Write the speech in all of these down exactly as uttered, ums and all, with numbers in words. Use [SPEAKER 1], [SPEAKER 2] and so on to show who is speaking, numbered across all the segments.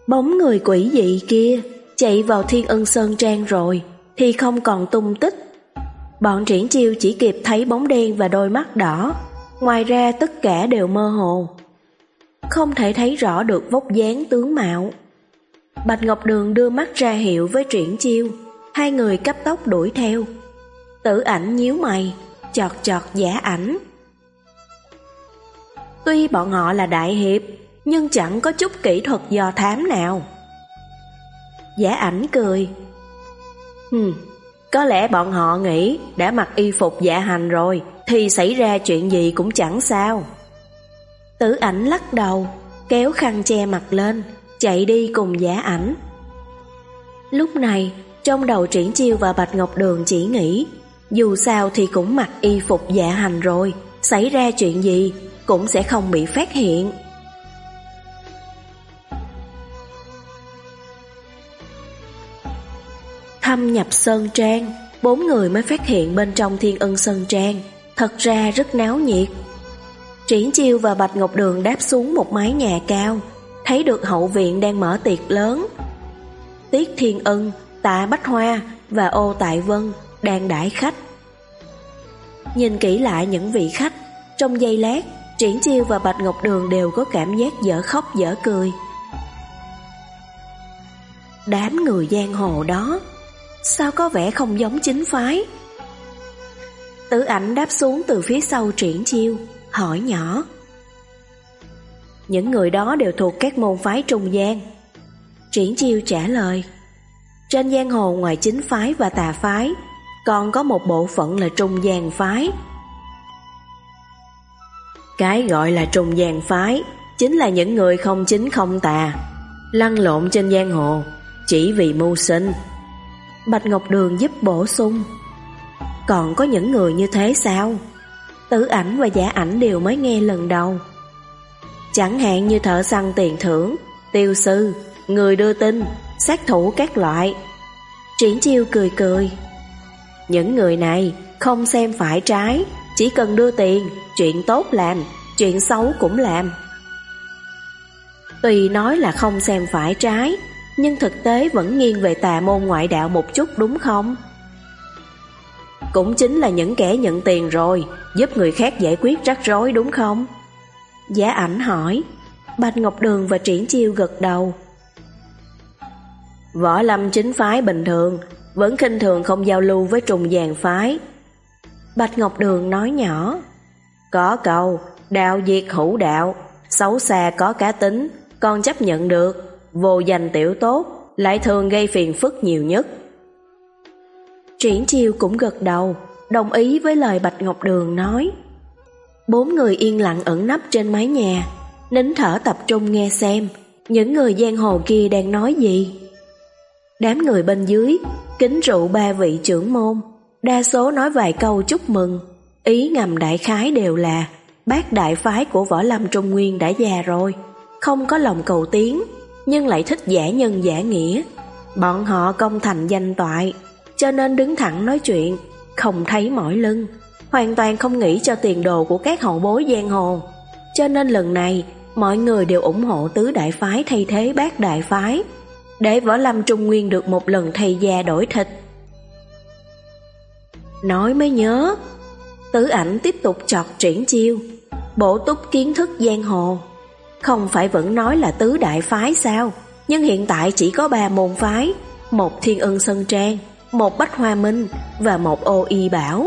[SPEAKER 1] Bóng người quỷ dị kia chạy vào Thiên Ân Sơn Trang rồi thì không còn tung tích. Bọn Triển Chiêu chỉ kịp thấy bóng đen và đôi mắt đỏ, ngoài ra tất cả đều mơ hồ, không thể thấy rõ được vóc dáng tướng mạo. Bạch Ngọc Đường đưa mắt ra hiệu với Triển Chiêu, hai người cấp tốc đuổi theo. Tử Ảnh nhíu mày, chọt chọt Giả Ảnh. Tuy bọn họ là đại hiệp, nhưng chẳng có chút kỹ thuật do thám nào. Giả Ảnh cười. Hừm, có lẽ bọn họ nghĩ đã mặc y phục dạ hành rồi thì xảy ra chuyện gì cũng chẳng sao. Tử Ảnh lắc đầu, kéo khăn che mặt lên, chạy đi cùng Giả Ảnh. Lúc này, trong đầu Triển Chiêu và Bạch Ngọc Đường chỉ nghĩ, dù sao thì cũng mặc y phục dạ hành rồi, xảy ra chuyện gì cũng sẽ không bị phát hiện. Thâm nhập Sơn Trang, bốn người mới phát hiện bên trong Thiên Ân Sơn Trang thật ra rất náo nhiệt. Triển Chiêu và Bạch Ngọc Đường đáp xuống một mái nhà cao, thấy được hậu viện đang mở tiệc lớn. Tiết Thiên Ân, Tạ Bách Hoa và Ô Tại Vân đang đãi khách. Nhìn kỹ lại những vị khách, trong giây lát, Triển Chiêu và Bạch Ngọc Đường đều có cảm giác dở khóc dở cười. Đám người giang hồ đó, sao có vẻ không giống chính phái? Tử Ảnh đáp xuống từ phía sau Triển Chiêu, hỏi nhỏ. Những người đó đều thuộc các môn phái trung gian. Triển Chiêu trả lời. Trên giang hồ ngoài chính phái và tà phái, còn có một bộ phận là trung gian phái. Cái gọi là trung gian phái chính là những người không chính không tà, lăn lộn trên giang hồ chỉ vì mưu sinh. Bạch Ngọc Đường giúp bổ sung. Còn có những người như thế sao? Tử Ảnh và Giả Ảnh đều mới nghe lần đầu. Chẳng hạn như thợ săn tiền thưởng, tiêu sư, người đưa tin, sát thủ các loại. Triển Chiêu cười cười. Những người này không xem phải trái, chỉ cần đưa tiền, chuyện tốt làm, chuyện xấu cũng làm. Tuy nói là không xem phải trái, nhưng thực tế vẫn nghiêng về tà môn ngoại đạo một chút đúng không? Cũng chính là những kẻ nhận tiền rồi, giúp người khác giải quyết rắc rối đúng không? Giả Ảnh hỏi. Bạch Ngọc Đường và Triển Chiêu gật đầu. Võ lâm chính phái bình thường vẫn khinh thường không giao lưu với trùng giàn phái. Bạch Ngọc Đường nói nhỏ. Có câu đạo diệt hữu đạo, xấu xa có cá tính, còn chấp nhận được, vô danh tiểu tốt lại thường gây phiền phức nhiều nhất. Triển Chiêu cũng gật đầu, đồng ý với lời Bạch Ngọc Đường nói. Bốn người yên lặng ẩn nấp trên mái nhà, nín thở tập trung nghe xem những người giang hồ kia đang nói gì. Đám người bên dưới kính rượu ba vị trưởng môn, đa số nói vài câu chúc mừng, ý ngầm đại khái đều là bác đại phái của võ lâm Trung Nguyên đã già rồi, không có lòng cầu tiến, nhưng lại thích giả nhân giả nghĩa. Bọn họ công thành danh toại, cho nên đứng thẳng nói chuyện, không thấy mỏi lưng, hoàn toàn không nghĩ cho tiền đồ của các hậu bối giang hồ. Cho nên lần này mọi người đều ủng hộ tứ đại phái thay thế bát đại phái, để võ lâm Trung Nguyên được một lần thay da đổi thịt. Nói mới nhớ, Tử Ảnh tiếp tục chọt Triển Chiêu, bổ túc kiến thức giang hồ. Không phải vẫn nói là tứ đại phái sao? Nhưng hiện tại chỉ có ba môn phái, một Thiên Ân Sơn Trang, một Bách Hoa Minh và một Ô Y Bảo.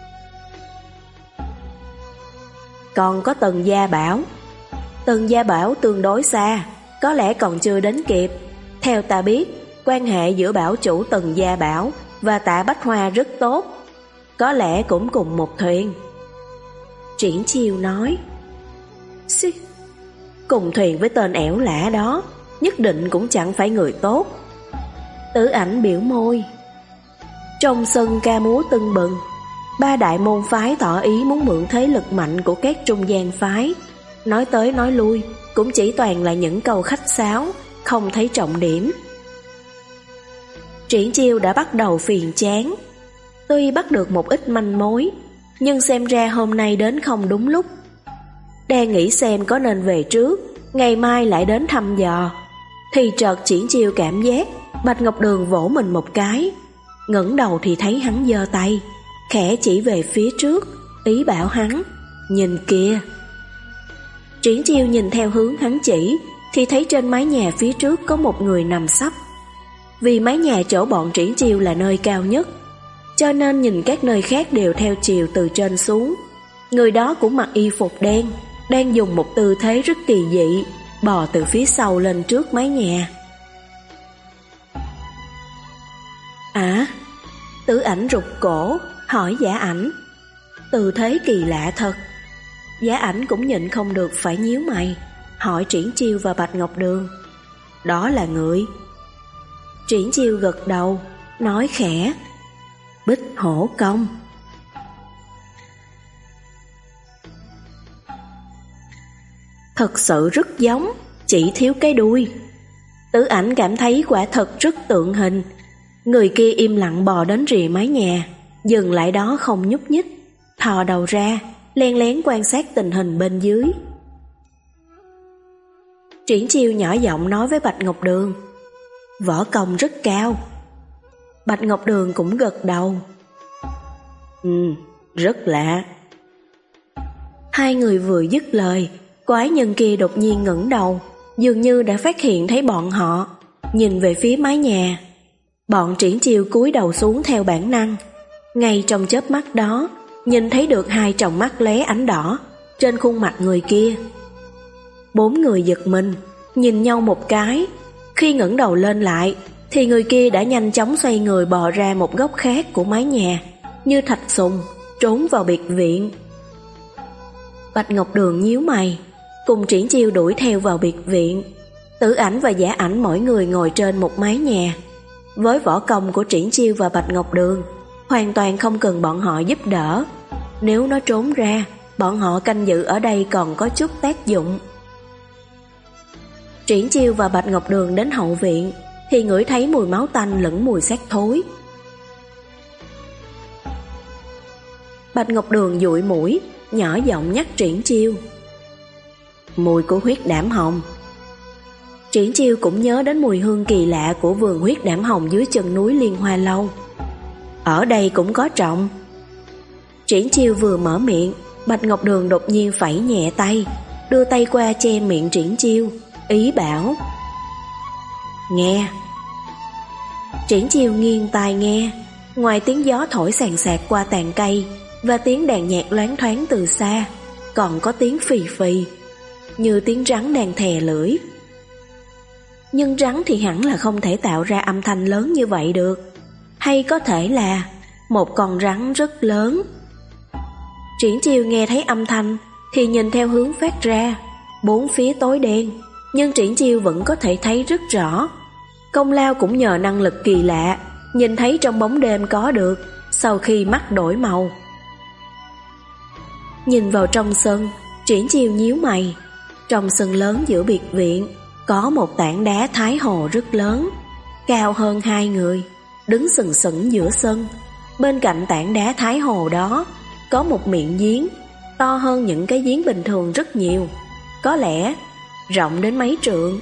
[SPEAKER 1] Còn có Tần Gia Bảo. Tần Gia Bảo tương đối xa, có lẽ còn chưa đến kịp. Theo ta biết, quan hệ giữa bảo chủ Tần Gia Bảo và Tạ Bách Hoa rất tốt, có lẽ cũng cùng một thuyền. Triển Chiêu nói. Xì, cùng thuyền với tên ẻo lả đó, nhất định cũng chẳng phải người tốt. Tử Ảnh biểu môi. Trong sân ca múa tưng bừng, ba đại môn phái tỏ ý muốn mượn thế lực mạnh của các trung gian phái. Nói tới nói lui cũng chỉ toàn là những câu khách sáo, không thấy trọng điểm. Triển Chiêu đã bắt đầu phiền chán. Tuy bắt được một ít manh mối, nhưng xem ra hôm nay đến không đúng lúc. Đang nghĩ xem có nên về trước, ngày mai lại đến thăm dò, thì chợt Triển Chiêu cảm giác Bạch Ngọc Đường vỗ mình một cái. Ngẩng đầu thì thấy hắn giơ tay, khẽ chỉ về phía trước, ý bảo hắn, nhìn kia. Triển Chiêu nhìn theo hướng hắn chỉ, thì thấy trên mái nhà phía trước có một người nằm sấp. Vì mái nhà chỗ bọn Triển Chiêu là nơi cao nhất, cho nên nhìn các nơi khác đều theo chiều từ trên xuống. Người đó cũng mặc y phục đen, đang dùng một tư thế rất kỳ dị, bò từ phía sau lên trước mái nhà. À, Tử Ảnh rụt cổ, hỏi Giả Ảnh. Tư thế kỳ lạ thật. Giả Ảnh cũng nhịn không được phải nhíu mày, hỏi Triển Chiêu và Bạch Ngọc Đường. Đó là người. Triển Chiêu gật đầu, nói khẽ, Bích Hổ Công. Thật sự rất giống, chỉ thiếu cái đuôi. Tử Ảnh cảm thấy quả thật rất tượng hình. Người kia im lặng bò đến rìa mái nhà, dừng lại đó không nhúc nhích, thò đầu ra, len lén quan sát tình hình bên dưới. Triển Chiêu nhỏ giọng nói với Bạch Ngọc Đường, võ công rất cao. Bạch Ngọc Đường cũng gật đầu. Ừ, rất lạ. Hai người vừa dứt lời, quái nhân kia đột nhiên ngẩng đầu, dường như đã phát hiện thấy bọn họ, nhìn về phía mái nhà. Bọn Triển Chiêu cúi đầu xuống theo bản năng. Ngay trong chớp mắt đó, nhìn thấy được hai tròng mắt lóe ánh đỏ trên khuôn mặt người kia. Bốn người giật mình, nhìn nhau một cái. Khi ngẩng đầu lên lại, thì người kia đã nhanh chóng xoay người bò ra một góc khác của mái nhà, như thạch sùng, trốn vào biệt viện. Bạch Ngọc Đường nhíu mày, cùng Triển Chiêu đuổi theo vào biệt viện. Tử Ảnh và Giả Ảnh mỗi người ngồi trên một mái nhà. Với võ công của Triển Chiêu và Bạch Ngọc Đường, hoàn toàn không cần bọn họ giúp đỡ. Nếu nó trốn ra, bọn họ canh giữ ở đây còn có chút tác dụng. Triển Chiêu và Bạch Ngọc Đường đến hậu viện, thì ngửi thấy mùi máu tanh lẫn mùi xác thối. Bạch Ngọc Đường dụi mũi, nhỏ giọng nhắc Triển Chiêu, mùi của huyết đảm hồng. Triển Chiêu cũng nhớ đến mùi hương kỳ lạ của vườn huyết đảm hồng dưới chân núi Liên Hoa Lâu. Ở đây cũng có trồng. Triển Chiêu vừa mở miệng, Bạch Ngọc Đường đột nhiên phẩy nhẹ tay, đưa tay qua che miệng Triển Chiêu, ý bảo, nghe. Triển Chiêu nghiêng tai nghe, ngoài tiếng gió thổi sàn sạc qua tàn cây và tiếng đàn nhạc loáng thoáng từ xa, còn có tiếng phì phì, như tiếng rắn đang thè lưỡi. Nhưng rắn thì hẳn là không thể tạo ra âm thanh lớn như vậy được. Hay có thể là một con rắn rất lớn. Triển Chiêu nghe thấy âm thanh thì nhìn theo hướng phát ra. Bốn phía tối đen, nhưng Triển Chiêu vẫn có thể thấy rất rõ. Công lao cũng nhờ năng lực kỳ lạ, nhìn thấy trong bóng đêm có được sau khi mắt đổi màu. Nhìn vào trong sân, Triển Chiêu nhíu mày. Trong sân lớn giữa biệt viện có một tảng đá thái hồ rất lớn, cao hơn hai người, đứng sừng sững giữa sân. Bên cạnh tảng đá thái hồ đó có một miệng giếng, to hơn những cái giếng bình thường rất nhiều, có lẽ rộng đến mấy trượng.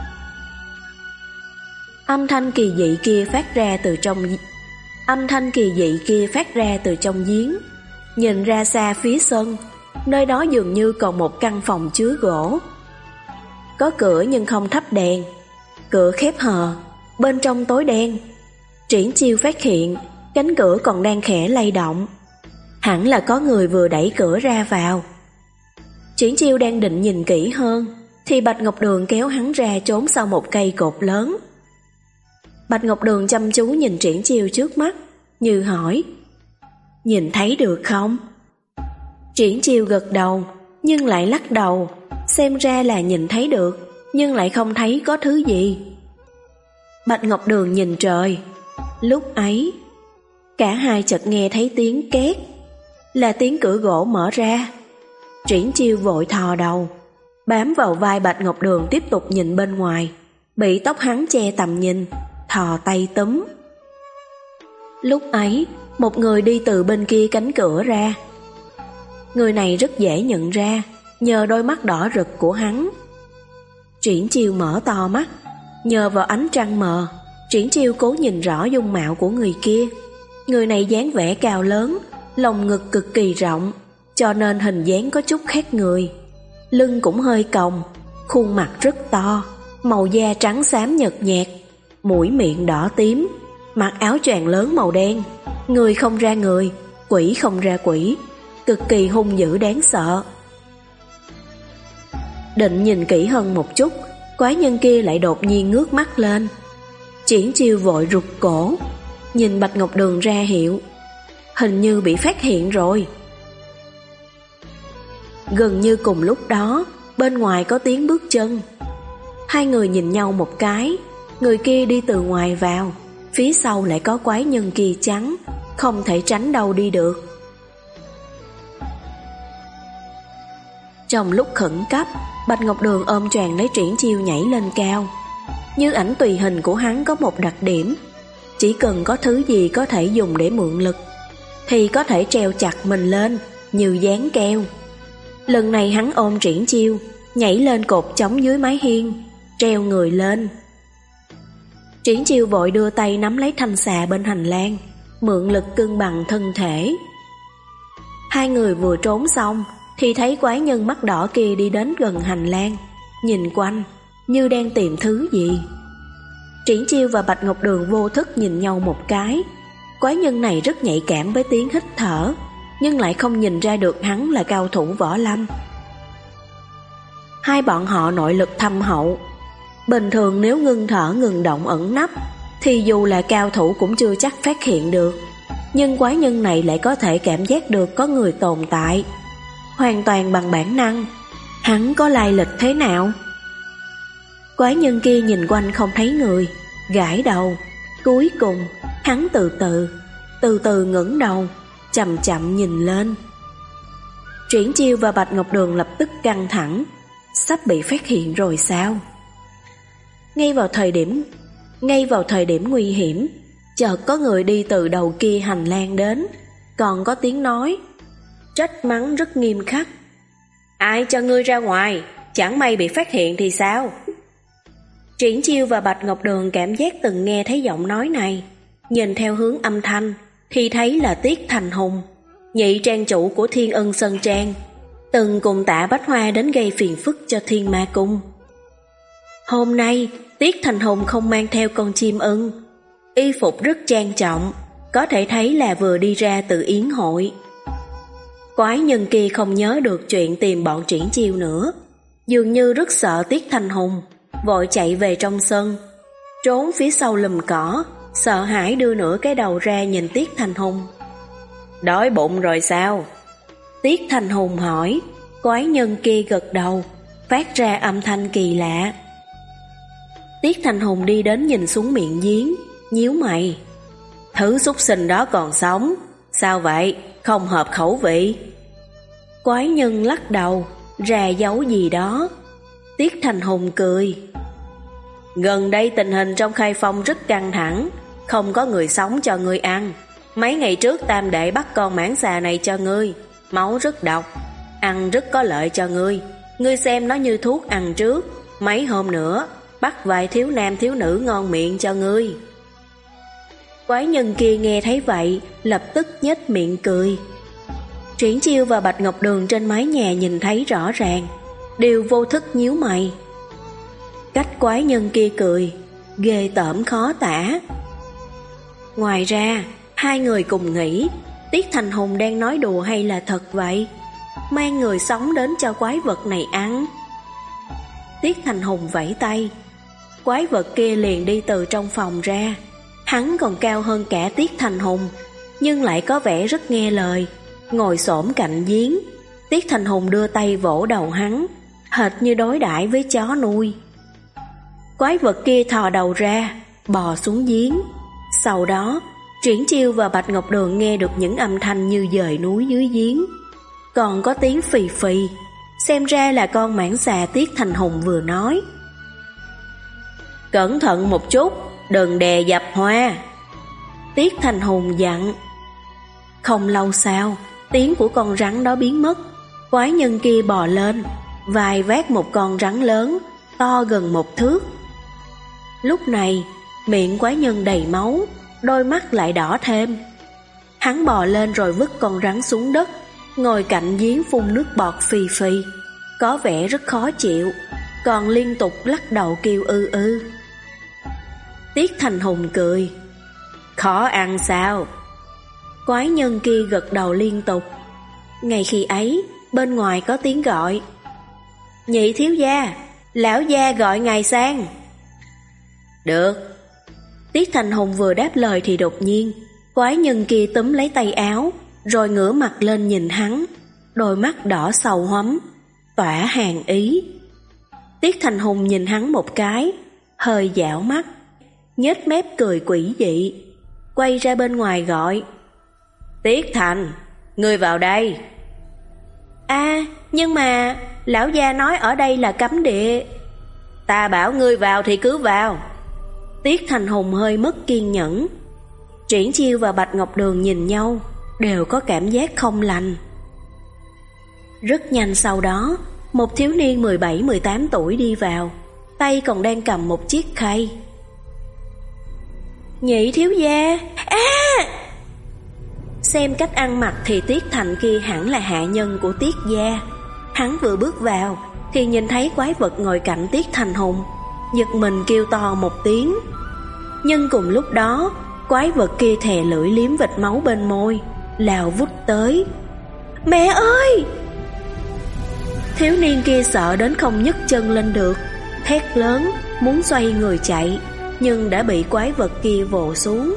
[SPEAKER 1] Âm thanh kỳ dị kia phát ra từ trong Âm thanh kỳ dị kia phát ra từ trong giếng. Nhìn ra xa phía sân, nơi đó dường như còn một căn phòng chứa gỗ. Có cửa nhưng không thắp đèn, cửa khép hờ, bên trong tối đen. Triển Chiêu phát hiện cánh cửa còn đang khẽ lay động. Hẳn là có người vừa đẩy cửa ra vào. Triển Chiêu đang định nhìn kỹ hơn, thì Bạch Ngọc Đường kéo hắn ra trốn sau một cây cột lớn. Bạch Ngọc Đường chăm chú nhìn Triển Chiêu trước mắt, như hỏi, nhìn thấy được không? Triển Chiêu gật đầu, nhưng lại lắc đầu, xem ra là nhìn thấy được, nhưng lại không thấy có thứ gì. Bạch Ngọc Đường nhìn trời. Lúc ấy, cả hai chợt nghe thấy tiếng két, là tiếng cửa gỗ mở ra. Triển Chiêu vội thò đầu, bám vào vai Bạch Ngọc Đường tiếp tục nhìn bên ngoài, bị tóc hắn che tầm nhìn, thò tay túm. Lúc ấy, một người đi từ bên kia cánh cửa ra. Người này rất dễ nhận ra, nhờ đôi mắt đỏ rực của hắn. Triển Chiêu mở to mắt, Nhờ vào ánh trăng mờ, Triển Chiêu cố nhìn rõ dung mạo của người kia. Người này dáng vẻ cao lớn, lồng ngực cực kỳ rộng, cho nên hình dáng có chút khác người. Lưng cũng hơi còng, khuôn mặt rất to, màu da trắng xám nhợt nhạt, mũi miệng đỏ tím, mặc áo choàng lớn màu đen. Người không ra người, quỷ không ra quỷ, cực kỳ hung dữ đáng sợ. Định nhìn kỹ hơn một chút, quái nhân kia lại đột nhiên ngước mắt lên. Triển Chiêu vội rụt cổ, nhìn Bạch Ngọc Đường ra hiệu, hình như bị phát hiện rồi. Gần như cùng lúc đó, bên ngoài có tiếng bước chân. Hai người nhìn nhau một cái, người kia đi từ ngoài vào, phía sau lại có quái nhân kia chắn, không thể tránh đâu đi được. Trong lúc khẩn cấp, Bạch Ngọc Đường ôm choàng lấy Triển Chiêu nhảy lên cao. Như ảnh tùy hình của hắn có một đặc điểm, chỉ cần có thứ gì có thể dùng để mượn lực thì có thể treo chặt mình lên như dán keo. Lần này hắn ôm Triển Chiêu nhảy lên cột chống dưới mái hiên, treo người lên. Triển Chiêu vội đưa tay nắm lấy thanh xà bên hành lang, mượn lực cân bằng thân thể. Hai người vừa trốn xong thì thấy quái nhân mắt đỏ kia đi đến gần hành lang, nhìn quanh như đang tìm thứ gì. Triển Chiêu và Bạch Ngọc Đường vô thức nhìn nhau một cái. Quái nhân này rất nhạy cảm với tiếng hít thở, nhưng lại không nhìn ra được hắn là cao thủ võ lâm. Hai bọn họ nội lực thâm hậu, bình thường nếu ngưng thở ngừng động ẩn nấp thì dù là cao thủ cũng chưa chắc phát hiện được. Nhưng quái nhân này lại có thể cảm giác được có người tồn tại, hoàn toàn bằng bản năng. Hắn có lai lịch thế nào? Quái nhân kia nhìn quanh không thấy người, gãi đầu. Cuối cùng hắn từ từ Từ từ ngẩng đầu, chậm chậm nhìn lên. Triển Chiêu và Bạch Ngọc Đường lập tức căng thẳng. Sắp bị phát hiện rồi sao? Ngay vào thời điểm Ngay vào thời điểm nguy hiểm, chợt có người đi từ đầu kia hành lang đến, còn có tiếng nói trách mắng rất nghiêm khắc. Ai cho ngươi ra ngoài? Chẳng may bị phát hiện thì sao? Triển Chiêu và Bạch Ngọc Đường cảm giác từng nghe thấy giọng nói này. Nhìn theo hướng âm thanh thì thấy là Tiết Thành Hùng, nhị trang chủ của Thiên Ân Sơn Trang, từng cùng Tạ Bách Hoa đến gây phiền phức cho Thiên Ma Cung. Hôm nay Tiết Thành Hùng không mang theo con chim ưng, y phục rất trang trọng, có thể thấy là vừa đi ra từ yến hội. Quái nhân kia không nhớ được chuyện tìm bọn Triển Chiêu nữa, dường như rất sợ Tiết Thành Hùng, vội chạy về trong sân, trốn phía sau lùm cỏ, sợ hãi đưa nửa cái đầu ra nhìn Tiết Thành Hùng. Đói bụng rồi sao? Tiết Thành Hùng hỏi. Quái nhân kia gật đầu, phát ra âm thanh kỳ lạ. Tiết Thành Hùng đi đến nhìn xuống miệng giếng, nhíu mày. Thứ súc sinh đó còn sống, sao vậy? Không hợp khẩu vị. Quái nhân lắc đầu, ra dấu gì đó. Tiết Thành Hùng cười. Gần đây tình hình trong Khai Phong rất căng thẳng, không có người sống cho ngươi ăn. Mấy ngày trước Tam Đệ bắt con mãng xà này cho ngươi, máu rất độc, ăn rất có lợi cho ngươi. Ngươi xem nó như thuốc ăn trước, mấy hôm nữa bắt vài thiếu nam thiếu nữ ngon miệng cho ngươi. Quái nhân kia nghe thấy vậy, lập tức nhếch miệng cười. Triển Chiêu và Bạch Ngọc Đường trên mái nhà nhìn thấy rõ ràng, đều vô thức nhíu mày. Cách quái nhân kia cười, ghê tởm khó tả. Ngoài ra, hai người cùng nghĩ Tiết Thành Hùng đang nói đùa hay là thật vậy, mang người sống đến cho quái vật này ăn. Tiết Thành Hùng vẫy tay, quái vật kia liền đi từ trong phòng ra. Hắn còn cao hơn cả Tiết Thành Hùng, nhưng lại có vẻ rất nghe lời, ngồi xổm cạnh giếng. Tiết Thành Hùng đưa tay vỗ đầu hắn, hệt như đối đãi với chó nuôi. Quái vật kia thò đầu ra, bò xuống giếng. Sau đó, Triển Chiêu và Bạch Ngọc Đường nghe được những âm thanh như dời núi dưới giếng, còn có tiếng phì phì. Xem ra là con mãng xà Tiết Thành Hùng vừa nói. Cẩn thận một chút, đừng đè dập hoa. Tiết Thành Hùng dặn. Không lâu sau, tiếng của con rắn đó biến mất. Quái nhân kia bò lên, vai vác một con rắn lớn, to gần một thước. Lúc này, miệng quái nhân đầy máu, đôi mắt lại đỏ thêm. Hắn bò lên rồi vứt con rắn xuống đất, ngồi cạnh giếng phun nước bọt phì phì, có vẻ rất khó chịu, còn liên tục lắc đầu kêu ư ư. Tiết Thành Hùng cười. Khó ăn sao? Quái nhân kia gật đầu liên tục. Ngay khi ấy, bên ngoài có tiếng gọi. Nhị thiếu gia, lão gia gọi ngài sang. Được. Tiết Thành Hùng vừa đáp lời thì đột nhiên, quái nhân kia túm lấy tay áo, rồi ngửa mặt lên nhìn hắn, đôi mắt đỏ sầu hoắm, tỏa hàn ý. Tiết Thành Hùng nhìn hắn một cái, hơi dảo mắt, nhếch mép cười quỷ dị, quay ra bên ngoài gọi. Tiết Thành, ngươi vào đây. À, nhưng mà lão gia nói ở đây là cấm địa. Ta bảo ngươi vào thì cứ vào. Tiết Thành Hùng hơi mất kiên nhẫn. Triển Chiêu và Bạch Ngọc Đường nhìn nhau, đều có cảm giác không lành. Rất nhanh sau đó, một thiếu niên mười bảy mười tám tuổi đi vào, tay còn đang cầm một chiếc khay. Nhị thiếu gia, à! Xem cách ăn mặc thì Tiết Thành kia hẳn là hạ nhân của Tiết gia. Hắn vừa bước vào thì nhìn thấy quái vật ngồi cạnh Tiết Thành Hùng, giật mình kêu to một tiếng. Nhưng cùng lúc đó, quái vật kia thè lưỡi liếm vệt máu bên môi, lao vút tới. Mẹ ơi! Thiếu niên kia sợ đến không nhấc chân lên được, thét lớn muốn xoay người chạy, nhưng đã bị quái vật kia vồ xuống.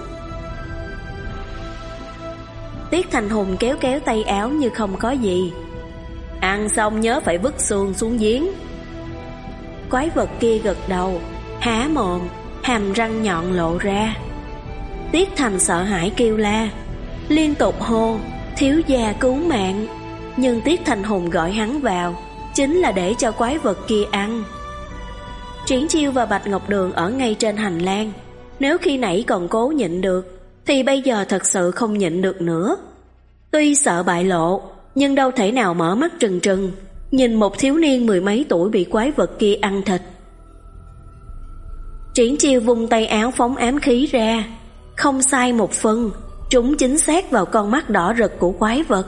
[SPEAKER 1] Tiết Thành Hùng kéo kéo tay áo như không có gì. Ăn xong nhớ phải vứt xương xuống giếng. Quái vật kia gật đầu, há mồm, hàm răng nhọn lộ ra. Tiết Thành sợ hãi kêu la, liên tục hô thiếu gia cứu mạng. Nhưng Tiết Thành Hùng gọi hắn vào chính là để cho quái vật kia ăn. Triển Chiêu và Bạch Ngọc Đường ở ngay trên hành lang. Nếu khi nãy còn cố nhịn được thì bây giờ thật sự không nhịn được nữa. Tuy sợ bại lộ, nhưng đâu thể nào mở mắt trừng trừng nhìn một thiếu niên mười mấy tuổi bị quái vật kia ăn thịt. Triển Chiêu vung tay áo phóng ám khí ra, không sai một phân, trúng chính xác vào con mắt đỏ rực của quái vật.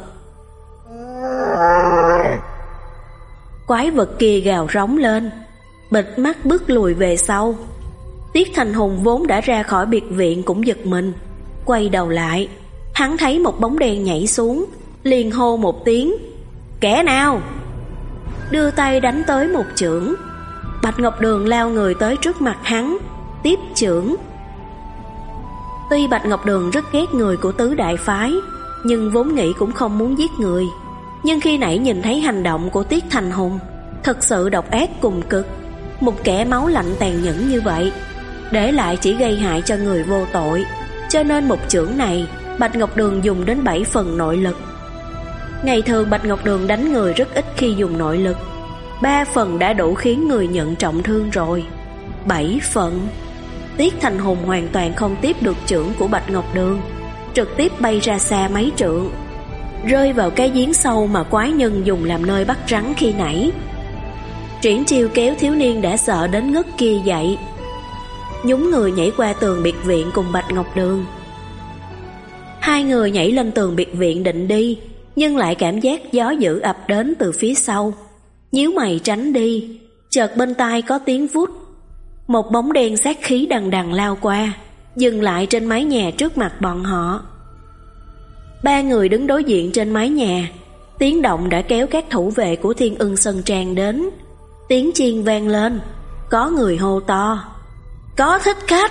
[SPEAKER 1] Quái vật kia gào rống lên, bịt mắt bước lùi về sau. Tiết Thành Hùng vốn đã ra khỏi biệt viện cũng giật mình, quay đầu lại, hắn thấy một bóng đen nhảy xuống, liền hô một tiếng, kẻ nào? Đưa tay đánh tới một chưởng. Bạch Ngọc Đường lao người tới trước mặt hắn, tiếp chưởng. Tuy Bạch Ngọc Đường rất ghét người của tứ đại phái, nhưng vốn nghĩ cũng không muốn giết người. Nhưng khi nãy nhìn thấy hành động của Tiết Thành Hùng, thật sự độc ác cùng cực. Một kẻ máu lạnh tàn nhẫn như vậy, để lại chỉ gây hại cho người vô tội. Cho nên một chưởng này, Bạch Ngọc Đường dùng đến bảy phần nội lực. Ngày thường Bạch Ngọc Đường đánh người rất ít khi dùng nội lực, ba phần đã đủ khiến người nhận trọng thương rồi. Bảy phần, Tiết Thành Hùng hoàn toàn không tiếp được chưởng của Bạch Ngọc Đường, trực tiếp bay ra xa mấy trượng, rơi vào cái giếng sâu mà quái nhân dùng làm nơi bắt rắn khi nãy. Triển Chiêu kéo thiếu niên đã sợ đến ngất kia dậy, nhúng người nhảy qua tường biệt viện cùng Bạch Ngọc Đường. Hai người nhảy lên tường biệt viện định đi, nhưng lại cảm giác gió dữ ập đến từ phía sau. Nhíu mày tránh đi, chợt bên tai có tiếng vút. Một bóng đen sát khí đằng đằng lao qua, dừng lại trên mái nhà trước mặt bọn họ. Ba người đứng đối diện trên mái nhà. Tiếng động đã kéo các thủ vệ của Thiên Ưng Sơn Trang đến. Tiếng chiên vang lên, có người hô to, có thích khách.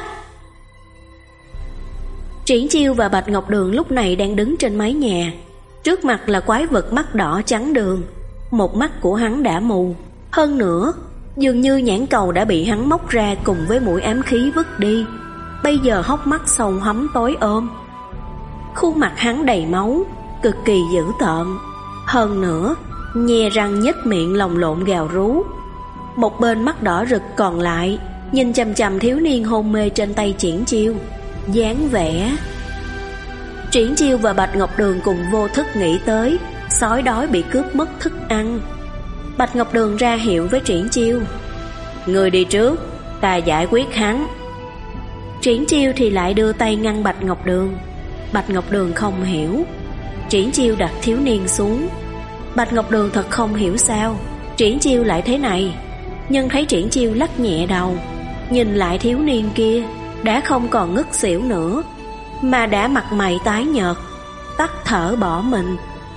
[SPEAKER 1] Triển Chiêu và Bạch Ngọc Đường lúc này đang đứng trên mái nhà. Trước mặt là quái vật mắt đỏ chắn đường. Một mắt của hắn đã mù, hơn nữa dường như nhãn cầu đã bị hắn móc ra cùng với mũi ám khí vứt đi. Bây giờ hốc mắt sâu hắm tối ôm. Khuôn mặt hắn đầy máu, cực kỳ dữ tợn. Hơn nữa nhe răng nhếch miệng lồng lộn gào rú. Một bên mắt đỏ rực còn lại nhìn chằm chằm thiếu niên hôn mê trên tay Triển Chiêu, dáng vẻ. Triển Chiêu và Bạch Ngọc Đường cùng vô thức nghĩ tới sói đói bị cướp mất thức ăn. Bạch Ngọc Đường ra hiệu với Triển Chiêu, người đi trước, Ta giải quyết hắn. Triển Chiêu thì lại đưa tay ngăn Bạch Ngọc Đường. Bạch Ngọc Đường không hiểu. Triển Chiêu đặt thiếu niên xuống. Bạch Ngọc Đường thật không hiểu sao Triển Chiêu lại thế này. Nhưng thấy Triển Chiêu lắc nhẹ đầu, nhìn lại thiếu niên kia đã không còn ngất xỉu nữa, mà đã mặt mày tái nhợt, tắt thở bỏ mình.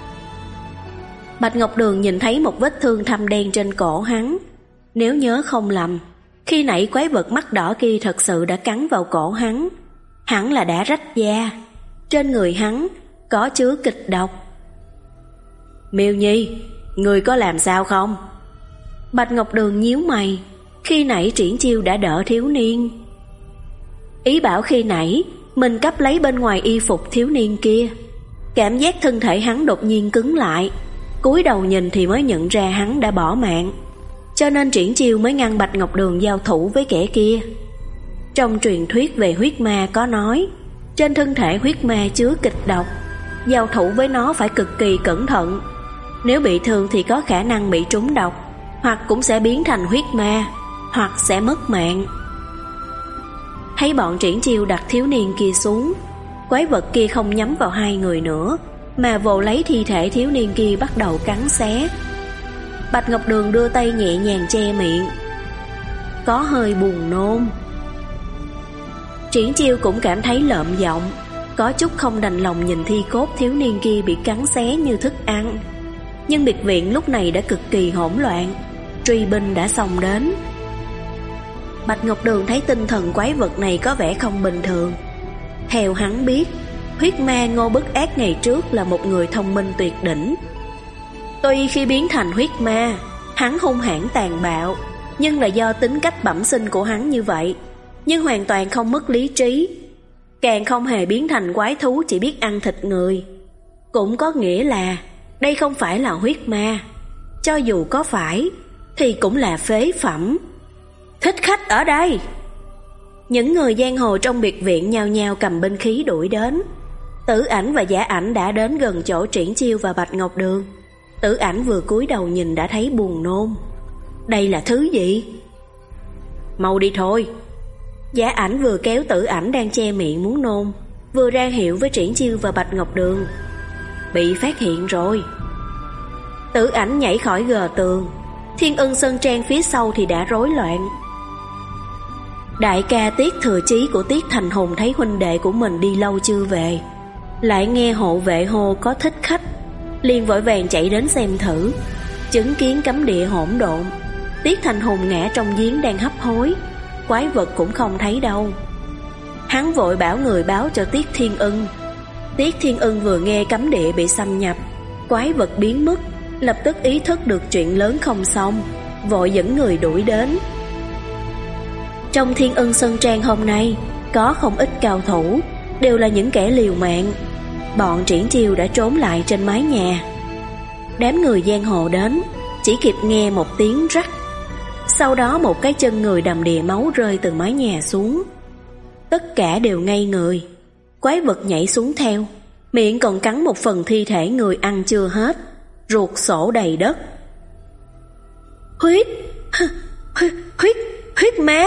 [SPEAKER 1] Bạch Ngọc Đường nhìn thấy một vết thương thâm đen trên cổ hắn. Nếu nhớ không lầm, khi nãy quái vật mắt đỏ kia thật sự đã cắn vào cổ hắn. Hẳn là đã rách da. Trên người hắn có chứa kịch độc. Miêu Nhi, người có làm sao không? Bạch Ngọc Đường nhíu mày. Khi nãy Triển Chiêu đã đỡ thiếu niên. Ý bảo khi nãy mình cắp lấy bên ngoài y phục thiếu niên kia. Cảm giác thân thể hắn đột nhiên cứng lại. Cúi đầu nhìn thì mới nhận ra hắn đã bỏ mạng. Cho nên Triển Chiêu mới ngăn Bạch Ngọc Đường giao thủ với kẻ kia. Trong truyền thuyết về huyết ma có nói, trên thân thể huyết ma chứa kịch độc, giao thủ với nó phải cực kỳ cẩn thận. Nếu bị thương thì có khả năng bị trúng độc, hoặc cũng sẽ biến thành huyết ma, hoặc sẽ mất mạng. Thấy bọn Triển Chiêu đặt thiếu niên kia xuống, quái vật kia không nhắm vào hai người nữa, mà vồ lấy thi thể thiếu niên kia bắt đầu cắn xé. Bạch Ngọc Đường đưa tay nhẹ nhàng che miệng, có hơi buồn nôn. Triển Chiêu cũng cảm thấy lợm giọng, có chút không đành lòng nhìn thi cốt thiếu niên kia bị cắn xé như thức ăn. Nhưng biệt viện lúc này đã cực kỳ hỗn loạn, truy binh đã xông đến. Bạch Ngọc Đường thấy tinh thần quái vật này có vẻ không bình thường. Theo hắn biết, huyết ma Ngô Bất Ác ngày trước là một người thông minh tuyệt đỉnh. Tuy khi biến thành huyết ma, hắn hung hãn tàn bạo, nhưng là do tính cách bẩm sinh của hắn như vậy, nhưng hoàn toàn không mất lý trí, càng không hề biến thành quái thú chỉ biết ăn thịt người. Cũng có nghĩa là đây không phải là huyết ma, cho dù có phải thì cũng là phế phẩm. Thích khách ở đây! Những người giang hồ trong biệt viện nhao nhao cầm binh khí đuổi đến. Tử Ảnh và Giả Ảnh đã đến gần chỗ Triển Chiêu và Bạch Ngọc Đường. Tử Ảnh vừa cúi đầu nhìn đã thấy buồn nôn. Đây là thứ gì? Mau đi thôi. Giả Ảnh vừa kéo Tử Ảnh đang che miệng muốn nôn, vừa ra hiệu với Triển Chiêu và Bạch Ngọc Đường. Bị phát hiện rồi. Tử Ảnh nhảy khỏi gờ tường. Thiên Ân Sơn Trang phía sau thì đã rối loạn. Đại ca Tiết Thừa Chí của Tiết Thành Hùng thấy huynh đệ của mình đi lâu chưa về, lại nghe hộ vệ hô có thích khách, liền vội vàng chạy đến xem thử. Chứng kiến cấm địa hỗn độn, Tiết Thành Hùng ngã trong giếng đang hấp hối, quái vật cũng không thấy đâu. Hắn vội bảo người báo cho Tiết Thiên Ân. Tiết Thiên Ân vừa nghe cấm địa bị xâm nhập, quái vật biến mất, lập tức ý thức được chuyện lớn không xong, vội dẫn người đuổi đến. Trong Thiên Ân Sơn Trang hôm nay có không ít cao thủ, đều là những kẻ liều mạng. Bọn Triển Chiêu đã trốn lại trên mái nhà. Đám người giang hồ đến, chỉ kịp nghe một tiếng rắc. Sau đó một cái chân người đầm đìa máu rơi từ mái nhà xuống. Tất cả đều ngây người. Quái vật nhảy xuống theo, miệng còn cắn một phần thi thể người ăn chưa hết, ruột sổ đầy đất. Huyết Huyết Huyết, huyết ma!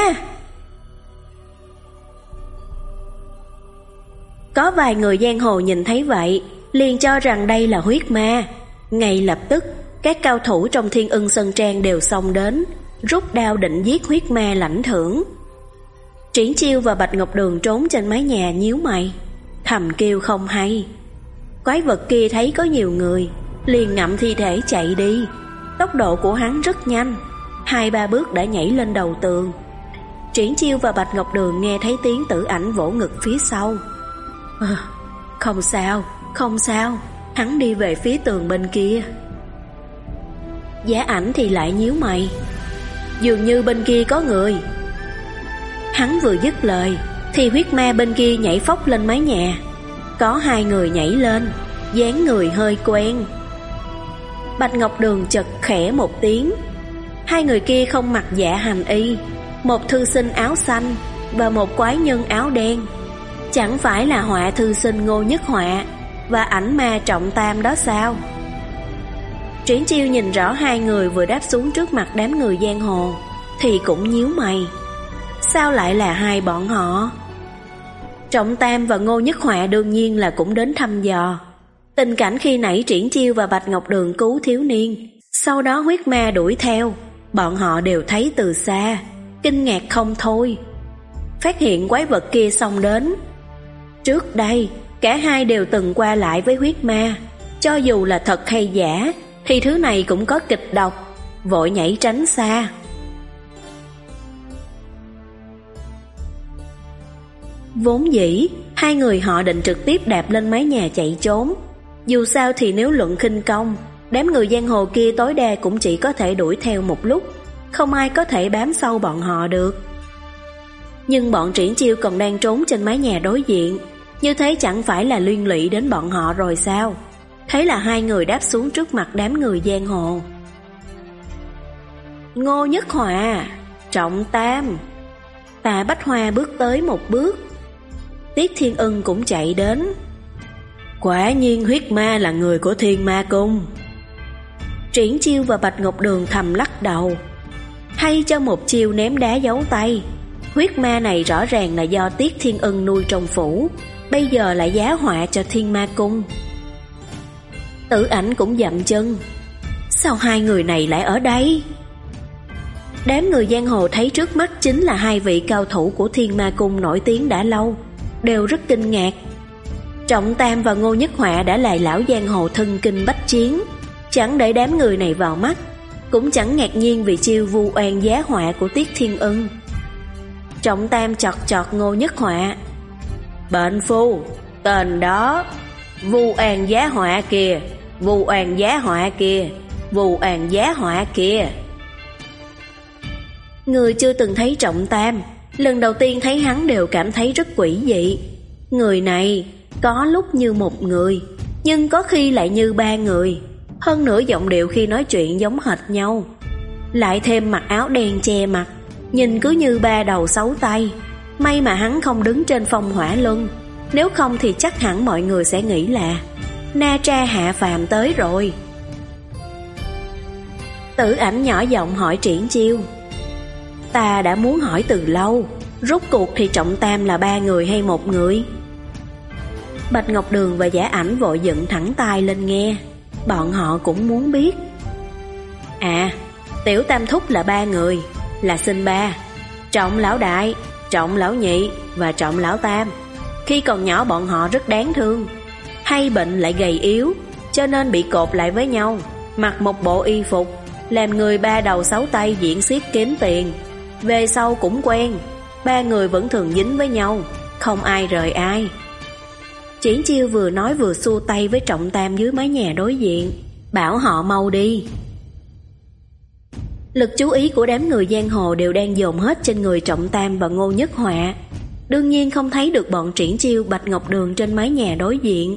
[SPEAKER 1] Có vài người giang hồ nhìn thấy vậy, liền cho rằng đây là huyết ma. Ngay lập tức, các cao thủ trong Thiên Ân Sơn Trang đều xông đến, rút đao định giết huyết ma lãnh thưởng. Triển Chiêu và Bạch Ngọc Đường trốn trên mái nhà nhíu mày, thầm kêu không hay. Quái vật kia thấy có nhiều người, liền ngậm thi thể chạy đi. Tốc độ của hắn rất nhanh, hai ba bước đã nhảy lên đầu tường. Triển Chiêu và Bạch Ngọc Đường nghe thấy tiếng Tử Ảnh vỗ ngực phía sau. À, không sao, không sao, hắn đi về phía tường bên kia. Giả Ảnh thì lại nhíu mày, dường như bên kia có người. Hắn vừa dứt lời thì huyết ma bên kia nhảy phóc lên mái nhà. Có hai người nhảy lên, dáng người hơi quen. Bạch Ngọc Đường chật khẽ một tiếng. Hai người kia không mặc dạ hành y, một thư sinh áo xanh và một quái nhân áo đen. Chẳng phải là họa thư sinh Ngô Nhất Họa và ảnh ma Trọng Tam đó sao? Triển Chiêu nhìn rõ hai người vừa đáp xuống trước mặt đám người giang hồ thì cũng nhíu mày. Sao lại là hai bọn họ? Trọng Tam và Ngô Nhất Họa đương nhiên là cũng đến thăm dò. Tình cảnh khi nãy Triển Chiêu và Bạch Ngọc Đường cứu thiếu niên, sau đó huyết ma đuổi theo, bọn họ đều thấy từ xa, kinh ngạc không thôi. Phát hiện quái vật kia xông đến. Trước đây, cả hai đều từng qua lại với huyết ma, cho dù là thật hay giả, thì thứ này cũng có kịch độc, vội nhảy tránh xa. Vốn dĩ, hai người họ định trực tiếp đạp lên mái nhà chạy trốn. Dù sao thì nếu luận khinh công, đám người giang hồ kia tối đa cũng chỉ có thể đuổi theo một lúc, không ai có thể bám sau bọn họ được. Nhưng bọn Triển Chiêu còn đang trốn trên mái nhà đối diện, như thế chẳng phải là liên lụy đến bọn họ rồi sao? Thế là hai người đáp xuống trước mặt đám người giang hồ. Ngô Nhất Họa, Trọng Tam. Tạ Bách Hoa bước tới một bước. Tiết Thiên Ưng cũng chạy đến. Quả nhiên huyết ma là người của Thiên Ma Cung. Triển Chiêu và Bạch Ngọc Đường thầm lắc đầu. Hay cho một chiêu ném đá giấu tay. Huyết ma này rõ ràng là do Tiết Thiên Ưng nuôi trong phủ, bây giờ lại giá họa cho Thiên Ma Cung. Tử Ảnh cũng dậm chân. Sao hai người này lại ở đây? Đám người giang hồ thấy trước mắt chính là hai vị cao thủ của Thiên Ma Cung nổi tiếng đã lâu, đều rất kinh ngạc. Trọng Tam và Ngô Nhất Họa đã là lão giang hồ thân kinh bách chiến, chẳng để đám người này vào mắt, cũng chẳng ngạc nhiên vì chiêu vu oan giá họa của Tiết Thiên Ưng. Trọng Tam chọt chọt Ngô Nhất Họa. Bệnh phu, tên đó, vu oan giá họa kìa, vu oan giá họa kìa, vu oan giá họa kìa. Người chưa từng thấy Trọng Tam, lần đầu tiên thấy hắn đều cảm thấy rất quỷ dị. Người này có lúc như một người, nhưng có khi lại như ba người. Hơn nữa giọng điệu khi nói chuyện giống hệt nhau, lại thêm mặc áo đen che mặt, nhìn cứ như ba đầu sáu tay. May mà hắn không đứng trên phong hỏa luân, nếu không thì chắc hẳn mọi người sẽ nghĩ là Na Tra hạ phàm tới rồi. Tử Ảnh nhỏ giọng hỏi Triển Chiêu. Ta đã muốn hỏi từ lâu, rốt cuộc thì Trọng Tam là ba người hay một người? Bạch Ngọc Đường và Giả Ảnh vội dựng thẳng tai lên nghe, bọn họ cũng muốn biết. À, Tiểu Tam Thúc là ba người, là sinh ba, Trọng Lão Đại, Trọng Lão Nhị và Trọng Lão Tam. Khi còn nhỏ bọn họ rất đáng thương, hay bệnh lại gầy yếu, cho nên bị cột lại với nhau, mặc một bộ y phục, làm người ba đầu sáu tay diễn xiết kiếm tiền. Về sau cũng quen, ba người vẫn thường dính với nhau, không ai rời ai. Triển Chiêu vừa nói vừa xua tay với Trọng Tam dưới mái nhà đối diện, bảo họ mau đi. Lực chú ý của đám người giang hồ đều đang dồn hết trên người Trọng Tam và Ngô Nhất Họa, đương nhiên không thấy được bọn Triển Chiêu, Bạch Ngọc Đường trên mái nhà đối diện.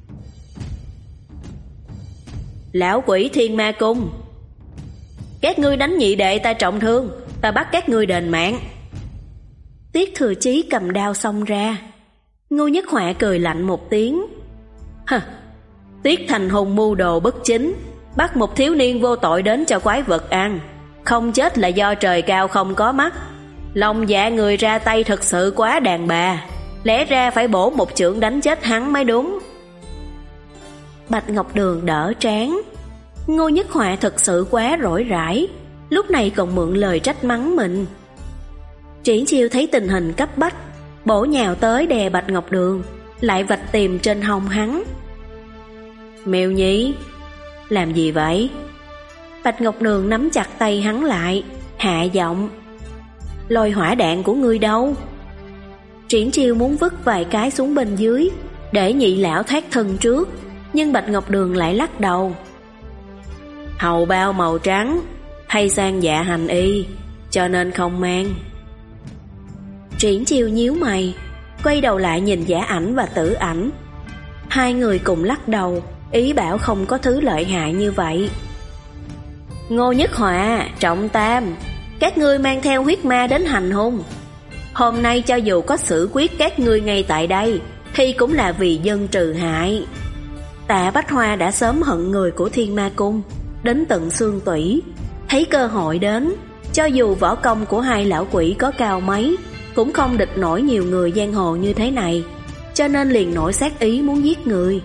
[SPEAKER 1] Lão quỷ Thiên Ma Cung, các ngươi đánh nhị đệ ta trọng thương, ta bắt các ngươi đền mạng. Tiết Thừa Chí cầm đao xông ra. Ngô Nhất Họa cười lạnh một tiếng. Hừ, Tiết Thành Hùng mưu đồ bất chính, bắt một thiếu niên vô tội đến cho quái vật ăn, không chết là do trời cao không có mắt. Lòng dạ người ra tay thật sự quá đàn bà, lẽ ra phải bổ một chưởng đánh chết hắn mới đúng. Bạch Ngọc Đường đỡ trán. Ngô Nhất Họa thật sự quá rỗi rãi, lúc này còn mượn lời trách mắng mình. Triển Chiêu thấy tình hình cấp bách, bổ nhào tới đè Bạch Ngọc Đường, lại vạch tìm trên hông hắn. Miêu Nhĩ, làm gì vậy? Bạch Ngọc Đường nắm chặt tay hắn lại, hạ giọng. Lôi hỏa đạn của ngươi đâu? Triển Chiêu muốn vứt vài cái xuống bên dưới, để nhị lão thoát thân trước, nhưng Bạch Ngọc Đường lại lắc đầu. Hầu bao màu trắng, thay sang dạ hành y, cho nên không mang. Triển Chiêu nhíu mày, quay đầu lại nhìn Giả Ảnh và Tử Ảnh. Hai người cùng lắc đầu, ý bảo không có thứ lợi hại như vậy. Ngô Nhất Họa, Trọng Tam, các ngươi mang theo huyết ma đến hành hung. Hôm nay cho dù có xử quyết các ngươi ngay tại đây, thì cũng là vì dân trừ hại. Tạ Bách Hoa đã sớm hận người của Thiên Ma Cung đến tận xương tủy, thấy cơ hội đến, Cho dù võ công của hai lão quỷ có cao mấy, cũng không địch nổi nhiều người giang hồ như thế này, cho nên liền nổi sát ý muốn giết người.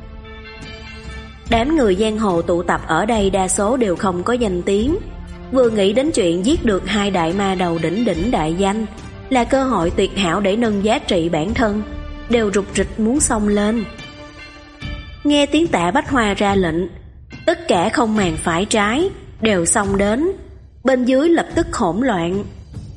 [SPEAKER 1] Đám người giang hồ tụ tập ở đây đa số đều không có danh tiếng, vừa nghĩ đến chuyện giết được hai đại ma đầu đỉnh đỉnh đại danh là cơ hội tuyệt hảo để nâng giá trị bản thân, đều rục rịch muốn xông lên. Nghe tiếng Tạ Bách Hoa ra lệnh, tất cả không màng phải trái đều xông đến, bên dưới lập tức hỗn loạn.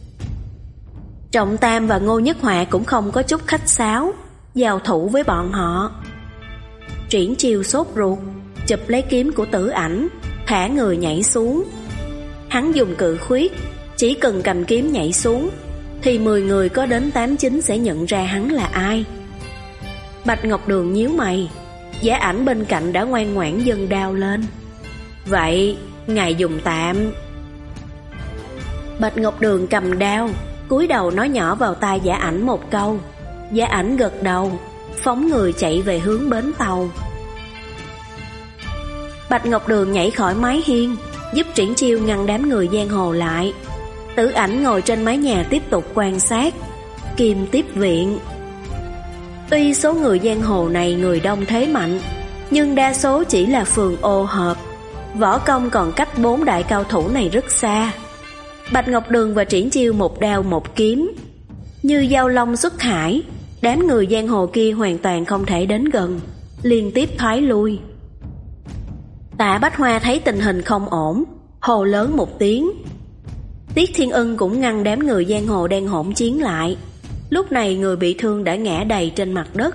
[SPEAKER 1] Trọng Tam và Ngô Nhất Họa cũng không có chút khách sáo, giao thủ với bọn họ. Triển Chiêu sốt ruột, chụp lấy kiếm của Tử Ảnh, thả người nhảy xuống. Hắn dùng cự khuyết, chỉ cần cầm kiếm nhảy xuống thì mười người có đến tám chín sẽ nhận ra hắn là ai. Bạch Ngọc Đường nhíu mày, Giả Ảnh bên cạnh đã ngoan ngoãn dâng đao lên. Vậy ngài dùng tạm. Bạch Ngọc Đường cầm đao, cúi đầu nói nhỏ vào tai Giả Ảnh một câu. Giả Ảnh gật đầu, phóng người chạy về hướng bến tàu. Bạch Ngọc Đường nhảy khỏi mái hiên, giúp Triển Chiêu ngăn đám người giang hồ lại. Tử Ảnh ngồi trên mái nhà tiếp tục quan sát. Kim tiếp viện. Tuy số người giang hồ này người đông thế mạnh, nhưng đa số chỉ là phường ô hợp, võ công còn cách bốn đại cao thủ này rất xa. Bạch Ngọc Đường và Triển Chiêu một đao một kiếm, như dao long xuất hải, đám người giang hồ kia hoàn toàn không thể đến gần, liên tiếp thoái lui. Tạ Bách Hoa thấy tình hình không ổn, hồ lớn một tiếng. Tiết Thiên Ân cũng ngăn đám người giang hồ đang hỗn chiến lại. Lúc này người bị thương đã ngã đầy trên mặt đất.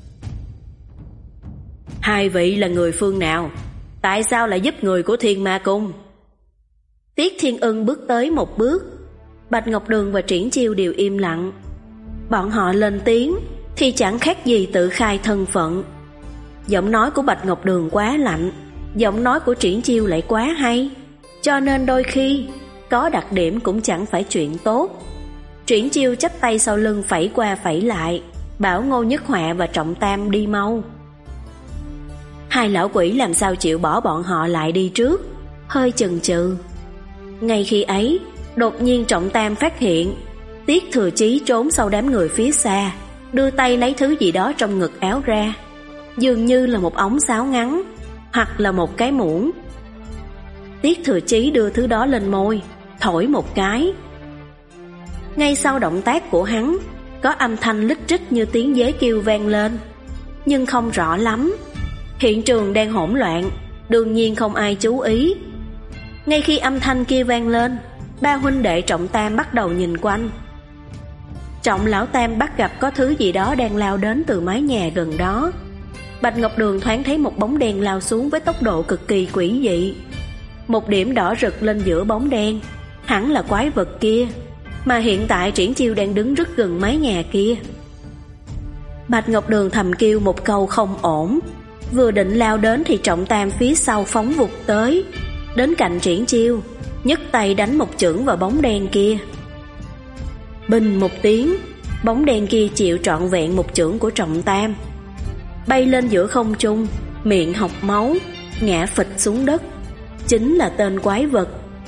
[SPEAKER 1] Hai vị là người phương nào? Tại sao lại giúp người của Thiên Ma Cung? Tiết Thiên Ân bước tới một bước. Bạch Ngọc Đường và Triển Chiêu đều im lặng. Bọn họ lên tiếng thì chẳng khác gì tự khai thân phận. Giọng nói của Bạch Ngọc Đường quá lạnh, giọng nói của Triển Chiêu lại quá hay, cho nên đôi khi có đặc điểm cũng chẳng phải chuyện tốt. Triển Chiêu chắp tay sau lưng phẩy qua phẩy lại, bảo Ngô Nhất Họa và Trọng Tam đi mau. Hai lão quỷ làm sao chịu bỏ bọn họ lại đi trước, hơi chần chừ. Ngay khi ấy, đột nhiên Trọng Tam phát hiện Tiết Thừa Chí trốn sau đám người phía xa, đưa tay lấy thứ gì đó trong ngực áo ra, dường như là một ống sáo ngắn hoặc là một cái muỗng. Tiết Thừa Chí đưa thứ đó lên môi, thổi một cái. Ngay sau động tác của hắn, có âm thanh lích trích như tiếng dế kêu vang lên, nhưng không rõ lắm. Hiện trường đang hỗn loạn, đương nhiên không ai chú ý. Ngay khi âm thanh kia vang lên, ba huynh đệ Trọng Tam bắt đầu nhìn quanh. Trọng lão Tam bắt gặp có thứ gì đó đang lao đến từ mái nhà gần đó. Bạch Ngọc Đường thoáng thấy một bóng đen lao xuống với tốc độ cực kỳ quỷ dị. Một điểm đỏ rực lên giữa bóng đen, hẳn là quái vật kia, mà hiện tại Triển Chiêu đang đứng rất gần mái nhà kia. Bạch Ngọc Đường thầm kêu một câu không ổn, vừa định lao đến thì Trọng Tam phía sau phóng vụt tới, đến cạnh Triển Chiêu, nhấc tay đánh một chưởng vào bóng đen kia. Bình một tiếng, bóng đen kia chịu trọn vẹn một chưởng của Trọng Tam, bay lên giữa không trung, miệng hộc máu, ngã phịch xuống đất. Chính là tên quái vật.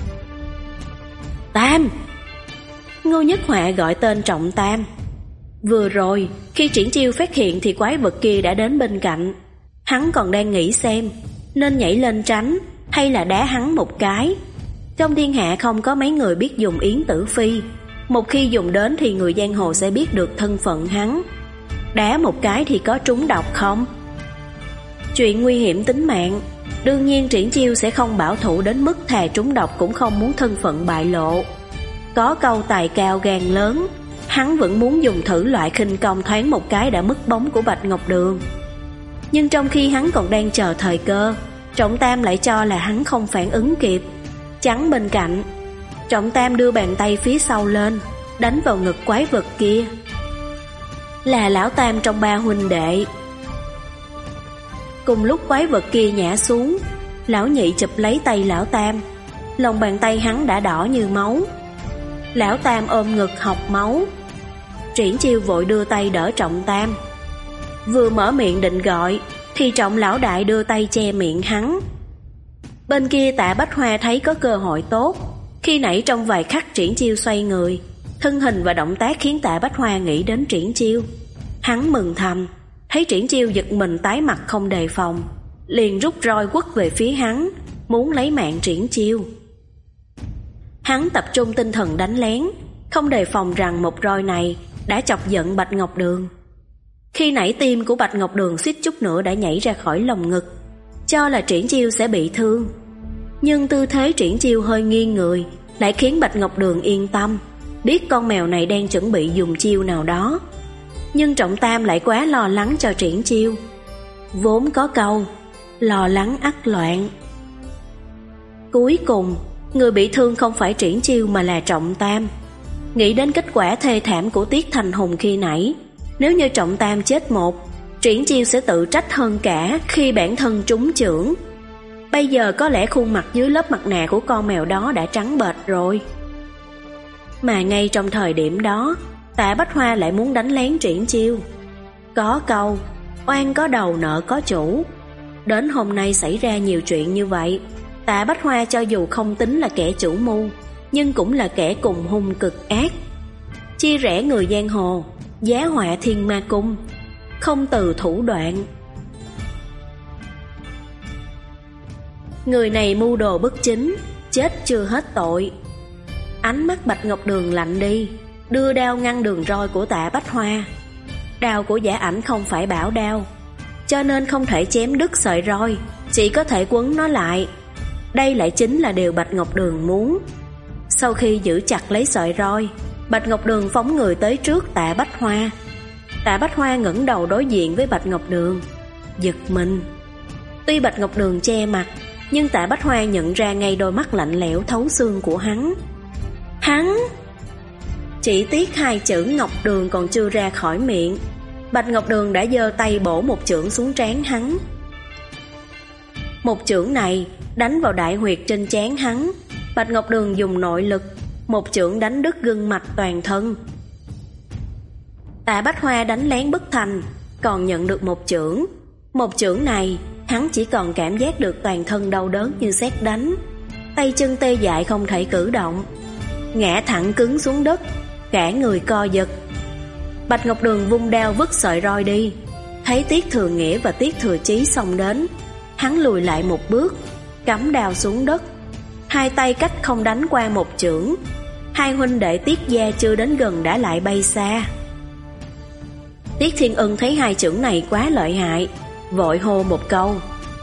[SPEAKER 1] Tam! Ngô Nhất Họa gọi tên Trọng Tam. Vừa rồi, khi Triển Chiêu phát hiện thì quái vật kia đã đến bên cạnh. Hắn còn đang nghĩ xem nên nhảy lên tránh hay là đá hắn một cái. Trong thiên hạ không có mấy người biết dùng yến tử phi, một khi dùng đến thì người giang hồ sẽ biết được thân phận hắn. Đá một cái thì có trúng độc không? Chuyện nguy hiểm tính mạng, đương nhiên Triển Chiêu sẽ không bảo thủ đến mức thà trúng độc cũng không muốn thân phận bại lộ. Có câu tài cao gan lớn, hắn vẫn muốn dùng thử loại khinh công thoáng một cái đã mất bóng của Bạch Ngọc Đường. Nhưng trong khi hắn còn đang chờ thời cơ, Trọng Tam lại cho là hắn không phản ứng kịp, chắn bên cạnh. Trọng Tam đưa bàn tay phía sau lên, đánh vào ngực quái vật kia. Là lão Tam trong ba huynh đệ. Cùng lúc quái vật kia nhả xuống, lão nhị chụp lấy tay lão Tam, lòng bàn tay hắn đã đỏ như máu. Lão Tam ôm ngực hộc máu. Triển Chiêu vội đưa tay đỡ Trọng Tam, vừa mở miệng định gọi thì Trọng lão đại đưa tay che miệng hắn. Bên kia Tạ Bách Hoa thấy có cơ hội tốt, Khi nãy trong vài khắc Triển Chiêu xoay người, thân hình và động tác khiến Tạ Bách Hoa nghĩ đến Triển Chiêu. Hắn mừng thầm, thấy Triển Chiêu giật mình tái mặt không đề phòng, liền rút roi quất về phía hắn, muốn lấy mạng Triển Chiêu. Hắn tập trung tinh thần đánh lén, không đề phòng rằng một roi này đã chọc giận Bạch Ngọc Đường. Khi nãy tim của Bạch Ngọc Đường suýt chút nữa đã nhảy ra khỏi lồng ngực, cho là Triển Chiêu sẽ bị thương. Nhưng tư thế Triển Chiêu hơi nghiêng người lại khiến Bạch Ngọc Đường yên tâm, biết con mèo này đang chuẩn bị dùng chiêu nào đó. Nhưng Trọng Tam lại quá lo lắng cho Triển Chiêu. Vốn có câu lo lắng ắt loạn. Cuối cùng người bị thương không phải Triển Chiêu mà là Trọng Tam. Nghĩ đến kết quả thê thảm của Tiết Thành Hùng khi nãy, nếu như Trọng Tam chết một, Triển Chiêu sẽ tự trách hơn cả khi bản thân trúng chưởng. Bây giờ có lẽ khuôn mặt dưới lớp mặt nạ của con mèo đó đã trắng bệch rồi. Mà ngay trong thời điểm đó, Tạ Bách Hoa lại muốn đánh lén Triển Chiêu. Có câu oan có đầu nợ có chủ. Đến hôm nay xảy ra nhiều chuyện như vậy, Tạ Bách Hoa cho dù không tính là kẻ chủ mưu, nhưng cũng là kẻ cùng hung cực ác. Chia rẽ người giang hồ, giá họa thiên ma cung, không từ thủ đoạn. Người này mưu đồ bất chính, chết chưa hết tội. Ánh mắt Bạch Ngọc Đường lạnh đi, đưa đao ngăn đường roi của Tạ Bách Hoa. Đao của Giả Ảnh không phải bảo đao, cho nên không thể chém đứt sợi roi, chỉ có thể quấn nó lại. Đây lại chính là điều Bạch Ngọc Đường muốn. Sau khi giữ chặt lấy sợi roi, Bạch Ngọc Đường phóng người tới trước Tạ Bách Hoa. Tạ Bách Hoa ngẩng đầu đối diện với Bạch Ngọc Đường, giật mình. Tuy Bạch Ngọc Đường che mặt, nhưng Tạ Bách Hoa nhận ra ngay đôi mắt lạnh lẽo thấu xương của hắn. Hắn! Chỉ tiếc hai chữ Ngọc Đường còn chưa ra khỏi miệng, Bạch Ngọc Đường đã giơ tay bổ một chưởng xuống trán hắn. Một chưởng này đánh vào đại huyệt trên trán hắn. Bạch Ngọc Đường dùng nội lực, một chưởng đánh đứt gân mạch toàn thân. Tạ Bách Hoa đánh lén bất thành, còn nhận được một chưởng. Một chưởng này hắn chỉ còn cảm giác được toàn thân đau đớn như sét đánh, tay chân tê dại không thể cử động, ngã thẳng cứng xuống đất, cả người co giật. Bạch Ngọc Đường vung đao vứt sợi roi đi. Thấy Tiết Thừa Nghĩa và Tiết Thừa Chí xông đến, hắn lùi lại một bước, cắm đao xuống đất, hai tay cách không đánh qua một chưởng. Hai huynh đệ Tiết gia chưa đến gần đã lại bay xa. Tiết Thiên Ân thấy hai chưởng này quá lợi hại, vội hô một câu: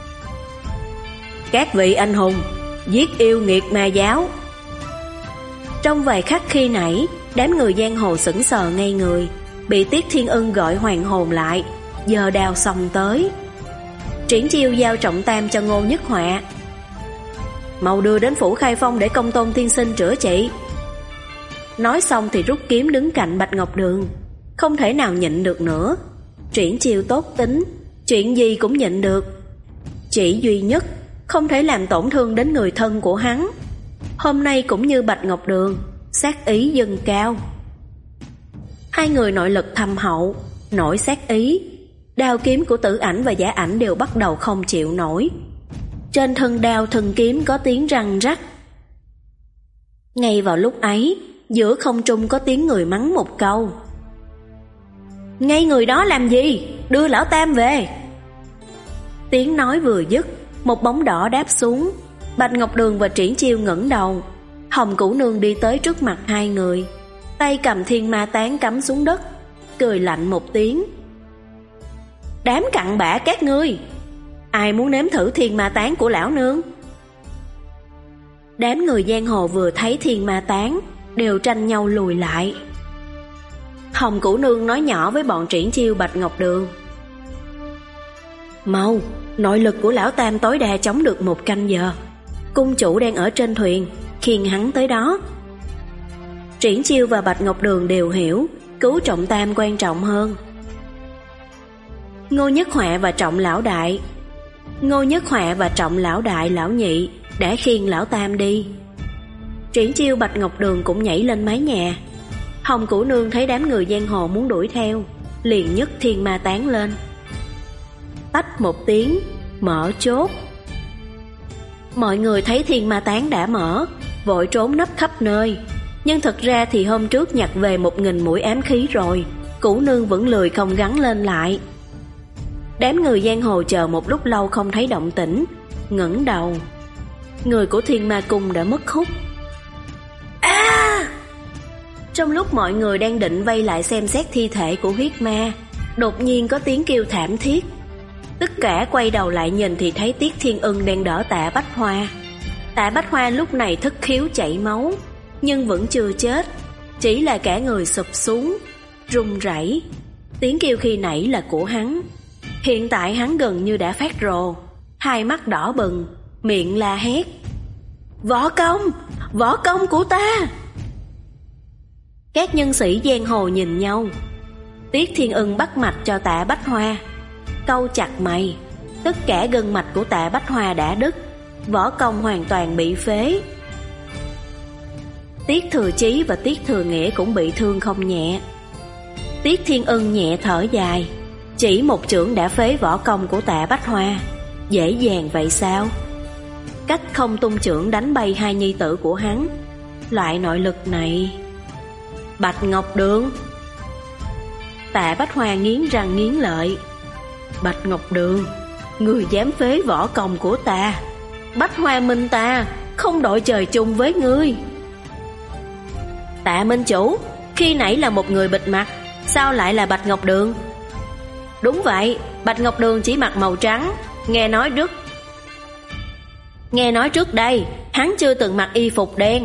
[SPEAKER 1] các vị anh hùng, giết yêu nghiệt ma giáo. Trong vài khắc khi nãy, đám người giang hồ sững sờ ngây người, bị Tiết Thiên Ân gọi hoàn hồn lại, giờ đao xông tới. Triển Chiêu giao Trọng Tam cho Ngô Nhất Họa: mau đưa đến phủ Khai Phong để Công Tôn tiên sinh chữa trị. Nói xong thì rút kiếm đứng cạnh Bạch Ngọc Đường, không thể nào nhịn được nữa. Triển Chiêu tốt tính, chuyện gì cũng nhịn được, chỉ duy nhất không thể làm tổn thương đến người thân của hắn. Hôm nay cũng như Bạch Ngọc Đường, sát ý dâng cao. Hai người nội lực thâm hậu, nổi sát ý, đao kiếm của Tử Ảnh và Giả Ảnh đều bắt đầu không chịu nổi. Trên thân đao thân kiếm có tiếng răng rắc. Ngay vào lúc ấy, giữa không trung có tiếng người mắng một câu: ngay người đó làm gì, đưa lão Tam về. Tiếng nói vừa dứt, một bóng đỏ đáp xuống. Bạch Ngọc Đường và Triển Chiêu ngẩng đầu. Hồng Cửu Nương đi tới trước mặt hai người, tay cầm thiên ma tán cắm xuống đất, cười lạnh một tiếng: đám cặn bã các ngươi, ai muốn nếm thử thiên ma tán của lão nương? Đám người giang hồ vừa thấy thiên ma tán đều tranh nhau lùi lại. Hồng Cửu Nương nói nhỏ với bọn Triển Chiêu, Bạch Ngọc Đường: mau, nội lực của lão Tam tối đa chống được một canh giờ. Cung chủ đang ở trên thuyền, khiêng hắn tới đó. Triển Chiêu và Bạch Ngọc Đường đều hiểu cứu Trọng Tam quan trọng hơn. Ngô Nhất Họa và Trọng lão đại Ngô Nhất Họa và Trọng lão đại lão nhị đã khiêng lão Tam đi. Triển Chiêu, Bạch Ngọc Đường cũng nhảy lên mái nhà. Hồng Cửu Nương thấy đám người giang hồ muốn đuổi theo, liền nhấc thiên ma tán lên. Tách một tiếng, mở chốt. Mọi người thấy thiên ma tán đã mở, vội trốn nấp khắp nơi. Nhưng thật ra thì hôm trước nhặt về một nghìn mũi ám khí rồi, Cửu Nương vẫn lười không gắn lên lại. Đám người giang hồ chờ một lúc lâu không thấy động tĩnh, ngẩng đầu. Người của Thiên Ma Cung đã mất hút. À! Trong lúc mọi người đang định vây lại xem xét thi thể của huyết ma, đột nhiên có tiếng kêu thảm thiết. Tất cả quay đầu lại nhìn thì thấy Tiết Thiên Ưng đang đỡ Tạ Bách Hoa. Tạ Bách Hoa lúc này thất khiếu chảy máu, nhưng vẫn chưa chết, chỉ là cả người sụp xuống, run rẩy. Tiếng kêu khi nãy là của hắn. Hiện tại hắn gần như đã phát rồ, hai mắt đỏ bừng, miệng la hét: Võ công! Võ công của ta! Các nhân sĩ giang hồ nhìn nhau. Tiết Thiên Ưng bắt mạch cho Tạ Bách Hoa, cau chặt mày. Tất cả gân mạch của Tạ Bách Hoa đã đứt, võ công hoàn toàn bị phế. Tiết Thừa Chí và Tiết Thừa Nghĩa cũng bị thương không nhẹ. Tiết Thiên Ưng nhẹ thở dài, chỉ một chưởng đã phế võ công của Tạ Bách Hoa. Dễ dàng vậy sao? Cách không tung chưởng đánh bay hai nhi tử của hắn. Loại nội lực này... Bạch Ngọc Đường! Tạ Bách Hoa nghiến răng nghiến lợi. Bạch Ngọc Đường, người dám phế võ công của ta, Bách Hoa Minh ta không đội trời chung với ngươi. Tạ Minh Chủ, khi nãy là một người bịt mặt, sao lại là Bạch Ngọc Đường? Đúng vậy, Bạch Ngọc Đường chỉ mặc màu trắng. Nghe nói trước Nghe nói trước đây hắn chưa từng mặc y phục đen.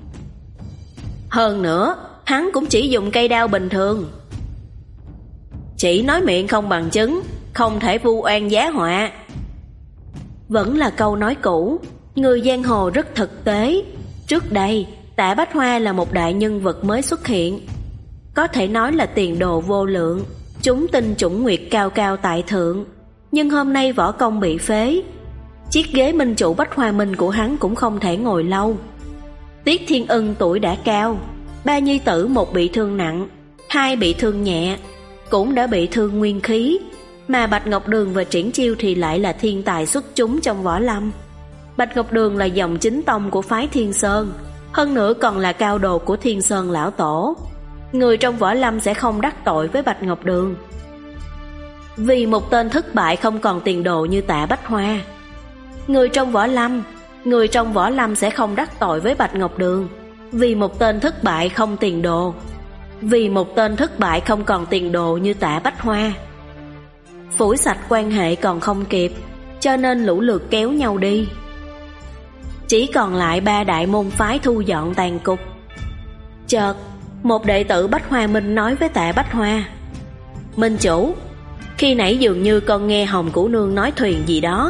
[SPEAKER 1] Hơn nữa, hắn cũng chỉ dùng cây đao bình thường. Chỉ nói miệng không bằng chứng, không thể vu oan giá họa. Vẫn là câu nói cũ, người giang hồ rất thực tế. Trước đây, Tạ Bách Hoa là một đại nhân vật mới xuất hiện, có thể nói là tiền đồ vô lượng, chúng tinh chủng nguyệt cao cao tại thượng. Nhưng hôm nay võ công bị phế, chiếc ghế minh chủ Bách Hoa Minh của hắn cũng không thể ngồi lâu. Tiết Thiên Ưng tuổi đã cao, ba nhi tử một bị thương nặng, hai bị thương nhẹ, cũng đã bị thương nguyên khí. Mà Bạch Ngọc Đường và Triển Chiêu thì lại là thiên tài xuất chúng trong võ lâm. Bạch Ngọc Đường là dòng chính tông của phái Thiên Sơn, hơn nữa còn là cao đồ của Thiên Sơn lão tổ. Người trong võ lâm sẽ không đắc tội với Bạch Ngọc Đường. Vì một tên thất bại không còn tiền đồ như Tạ Bách Hoa, Người trong võ lâm Người trong võ lâm sẽ không đắc tội với Bạch Ngọc Đường. Vì một tên thất bại không tiền đồ Vì một tên thất bại không còn tiền đồ như Tạ Bách Hoa. Phủi sạch quan hệ còn không kịp, cho nên lũ lượt kéo nhau đi. Chỉ còn lại ba đại môn phái thu dọn tàn cục. Chợt một đệ tử Bách Hoa Minh nói với Tạ Bách Hoa: Minh chủ, khi nãy dường như con nghe Hồng Cửu Nương nói thuyền gì đó.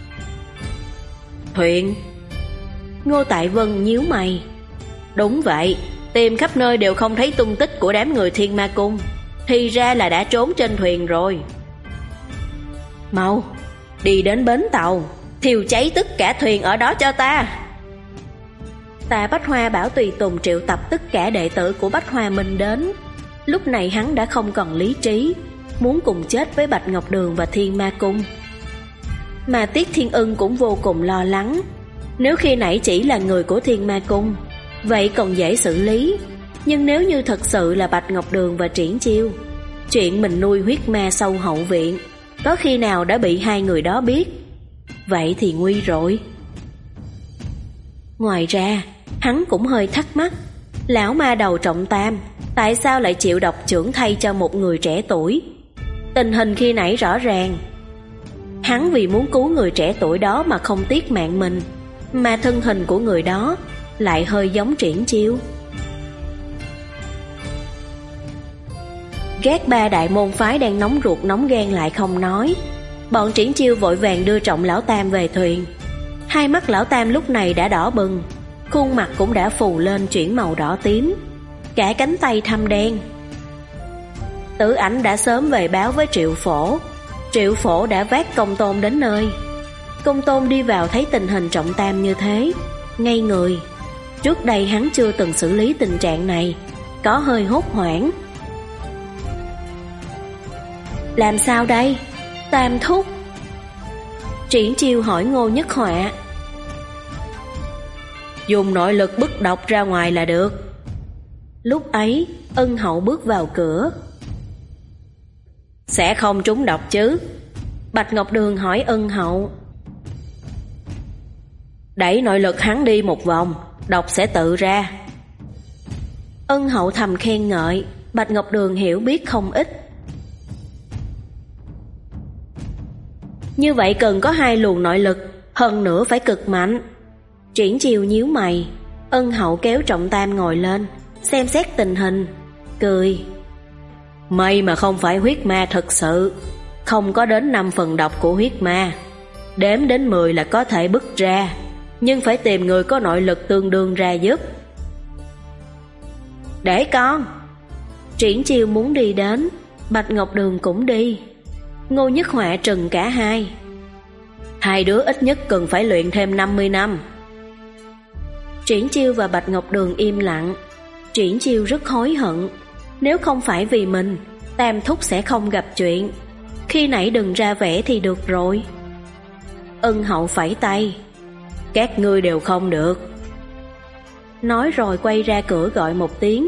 [SPEAKER 1] Thuyền? Ngô Tại Vân nhíu mày. Đúng vậy, tìm khắp nơi đều không thấy tung tích của đám người Thiên Ma Cung, thì ra là đã trốn trên thuyền rồi. Mau, đi đến bến tàu, thiêu cháy tất cả thuyền ở đó cho ta. Tạ Bách Hoa bảo tùy tùng triệu tập tất cả đệ tử của Bách Hoa Minh đến. Lúc này hắn đã không còn lý trí, muốn cùng chết với Bạch Ngọc Đường và Thiên Ma Cung. Mà Tiết Thiên Ưng cũng vô cùng lo lắng. Nếu khi nãy chỉ là người của Thiên Ma Cung, vậy còn dễ xử lý. Nhưng nếu như thật sự là Bạch Ngọc Đường và Triển Chiêu, chuyện mình nuôi huyết ma sâu hậu viện có khi nào đã bị hai người đó biết, vậy thì nguy rồi. Ngoài ra, hắn cũng hơi thắc mắc, lão ma đầu trọng tam tại sao lại chịu độc chưởng thay cho một người trẻ tuổi. Tình hình khi nãy rõ ràng, hắn vì muốn cứu người trẻ tuổi đó mà không tiếc mạng mình, mà thân hình của người đó lại hơi giống Triển Chiêu. Gác ba đại môn phái đang nóng ruột nóng gan lại không nói. Bọn Triển Chiêu vội vàng đưa Trọng lão tam về thuyền. Hai mắt lão tam lúc này đã đỏ bừng, khuôn mặt cũng đã phù lên chuyển màu đỏ tím, cả cánh tay thâm đen. Tử Ảnh đã sớm về báo với Triệu Phổ. Triệu Phổ đã vác Công Tôn đến nơi. Công Tôn đi vào thấy tình hình Trọng tam như thế, ngây người. Trước đây hắn chưa từng xử lý tình trạng này, có hơi hốt hoảng. Làm sao đây, Tam thúc? Triển Chiêu hỏi Ngô Nhất Họa. dùng nội lực bức độc ra ngoài là được. Lúc ấy Ân Hậu bước vào cửa. Sẽ không trúng độc chứ? Bạch Ngọc Đường hỏi Ân Hậu. Đẩy nội lực hắn đi một vòng, độc sẽ tự ra. Ân Hậu thầm khen ngợi. Bạch Ngọc Đường hiểu biết không ít. Như vậy cần có hai luồng nội lực, hơn nữa phải cực mạnh. Triển Chiêu nhíu mày. Ân Hậu kéo Trọng Tam ngồi lên, xem xét tình hình, cười. May mà không phải huyết ma thật sự, không có đến năm phần độc của huyết ma. Đếm đến mười là có thể bứt ra, nhưng phải tìm người có nội lực tương đương ra giúp. Để con. Triển Chiêu muốn đi đến, Bạch Ngọc Đường cũng đi. Ngô Nhất Họa trừng cả hai. Hai đứa ít nhất cần phải luyện thêm năm mươi năm. Triển Chiêu và Bạch Ngọc Đường im lặng. Triển Chiêu rất hối hận. Nếu không phải vì mình, Tam Thúc sẽ không gặp chuyện. Khi nãy đừng ra vẻ thì được rồi. Ân Hậu phẩy tay. Các ngươi đều không được. Nói rồi quay ra cửa gọi một tiếng.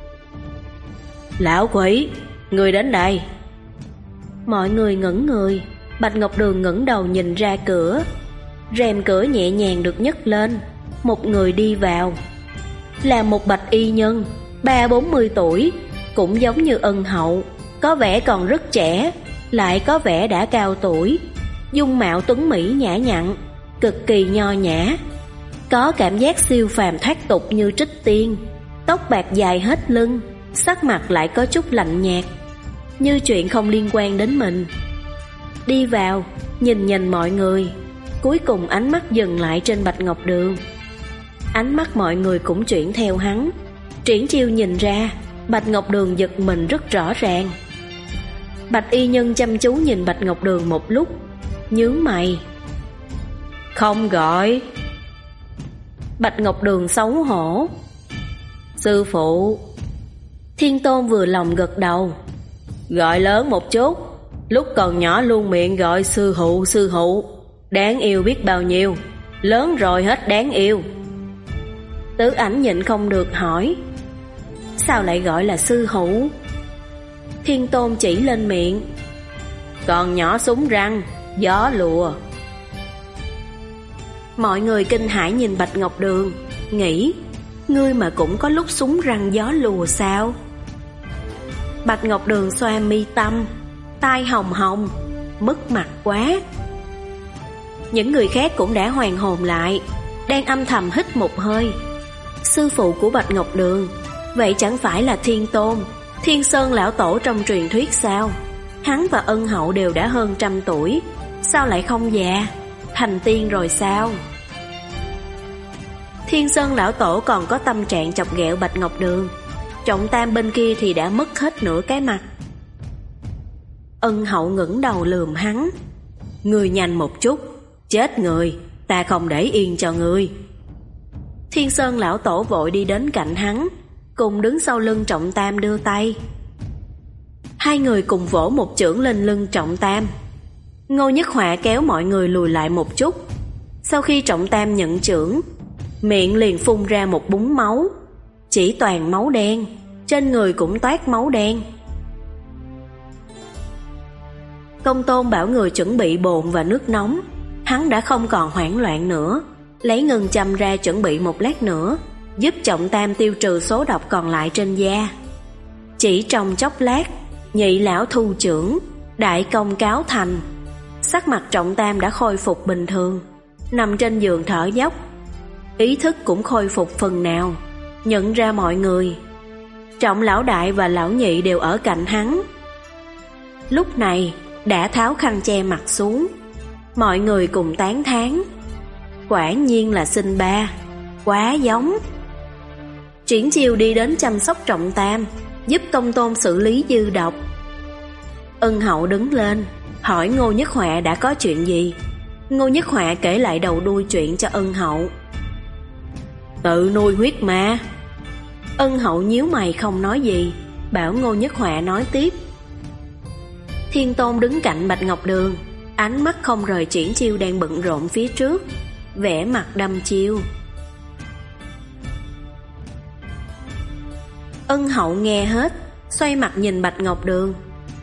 [SPEAKER 1] Lão quỷ, người đến đây. Mọi người ngẩn người. Bạch Ngọc Đường ngẩng đầu nhìn ra cửa. Rèm cửa nhẹ nhàng được nhấc lên. Một người đi vào. Là một bạch y nhân, ba bốn mươi tuổi, cũng giống như Ân Hậu, có vẻ còn rất trẻ, lại có vẻ đã cao tuổi. Dung mạo tuấn mỹ nhã nhặn, cực kỳ nho nhã, có cảm giác siêu phàm thoát tục như trích tiên. Tóc bạc dài hết lưng, sắc mặt lại có chút lạnh nhạt, như chuyện không liên quan đến mình. Đi vào, nhìn nhìn mọi người, cuối cùng ánh mắt dừng lại trên Bạch Ngọc Đường. Ánh mắt mọi người cũng chuyển theo hắn. Triển Chiêu nhìn ra, Bạch Ngọc Đường giật mình rất rõ ràng. Bạch y nhân chăm chú nhìn Bạch Ngọc Đường một lúc, nhướng mày. Không gọi. Bạch Ngọc Đường xấu hổ. Sư phụ. Thiên Tôn vừa lòng gật đầu. Gọi lớn một chút. Lúc còn nhỏ luôn miệng gọi sư hụ sư hụ, đáng yêu biết bao nhiêu. Lớn rồi hết đáng yêu. Tứ Ảnh nhịn không được hỏi, sao lại gọi là sư hữu? Thiên Tôn chỉ lên miệng. Còn nhỏ súng răng, gió lùa. Mọi người kinh hãi nhìn Bạch Ngọc Đường, nghĩ, ngươi mà cũng có lúc súng răng gió lùa sao? Bạch Ngọc Đường xoa mi tâm, tai hồng hồng, mất mặt quá. Những người khác cũng đã hoàn hồn lại, đang âm thầm hít một hơi. Sư phụ của Bạch Ngọc Đường, vậy chẳng phải là Thiên Tôn, Thiên Sơn lão tổ trong truyền thuyết sao? Hắn và Ân Hậu đều đã hơn trăm tuổi, sao lại không già, thành tiên rồi sao? Thiên Sơn lão tổ còn có tâm trạng chọc ghẹo Bạch Ngọc Đường. Trọng Tam bên kia thì đã mất hết nửa cái mặt. Ân Hậu ngẩng đầu lườm hắn. Ngươi nhanh một chút, chết người, ta không để yên cho ngươi. Thiên Sơn lão tổ vội đi đến cạnh hắn, cùng đứng sau lưng Trọng Tam đưa tay. Hai người cùng vỗ một chưởng lên lưng Trọng Tam. Ngô Nhất Họa kéo mọi người lùi lại một chút. Sau khi Trọng Tam nhận chưởng, miệng liền phun ra một búng máu, chỉ toàn máu đen, trên người cũng toát máu đen. Công Tôn bảo người chuẩn bị bồn và nước nóng. Hắn đã không còn hoảng loạn nữa, lấy ngân châm ra chuẩn bị một lát nữa, giúp Trọng Tam tiêu trừ số độc còn lại trên da. Chỉ trong chốc lát, nhị lão thu chưởng, đại công cáo thành. Sắc mặt Trọng Tam đã khôi phục bình thường, nằm trên giường thở dốc. Ý thức cũng khôi phục phần nào, nhận ra mọi người. Trọng lão đại và lão nhị đều ở cạnh hắn. Lúc này đã tháo khăn che mặt xuống. Mọi người cùng tán thán, quả nhiên là sinh ba, quá giống. Triển Chiêu đi đến chăm sóc Trọng Tam, giúp Công Tôn xử lý dư độc. Ân Hậu đứng lên, hỏi Ngô Nhất Họa đã có chuyện gì. Ngô Nhất Họa kể lại đầu đuôi chuyện cho Ân Hậu. Tự nuôi huyết ma. Ân Hậu nhíu mày không nói gì, bảo Ngô Nhất Họa nói tiếp. Thiên Tôn đứng cạnh Bạch Ngọc Đường, ánh mắt không rời Triển Chiêu đang bận rộn phía trước, vẻ mặt đăm chiêu. Ân Hậu nghe hết, xoay mặt nhìn Bạch Ngọc Đường.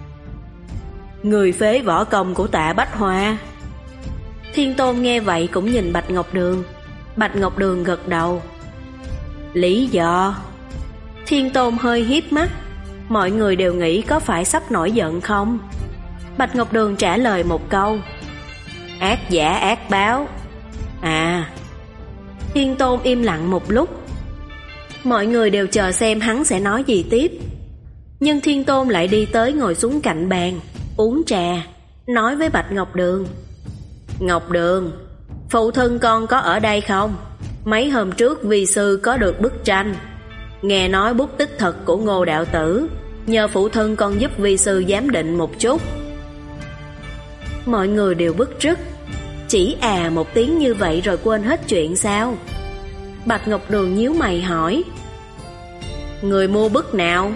[SPEAKER 1] Người phế võ công của Tạ Bách Hoa. Thiên Tôn nghe vậy cũng nhìn Bạch Ngọc Đường. Bạch Ngọc Đường gật đầu. Lý do? Thiên Tôn hơi híp mắt. Mọi người đều nghĩ có phải sắp nổi giận không? Bạch Ngọc Đường trả lời một câu. Ác giả ác báo. À. Thiên Tôn im lặng một lúc. Mọi người đều chờ xem hắn sẽ nói gì tiếp. Nhưng Thiên Tôn lại đi tới ngồi xuống cạnh bàn, uống trà, nói với Bạch Ngọc Đường. Ngọc Đường, phụ thân con có ở đây không? Mấy hôm trước vi sư có được bức tranh, nghe nói bút tích thật của Ngô đạo tử, nhờ phụ thân con giúp vi sư giám định một chút. Mọi người đều bức rứt. Chỉ à một tiếng như vậy rồi quên hết chuyện sao? Bạch Ngọc Đường nhíu mày hỏi. Người mua bức nào?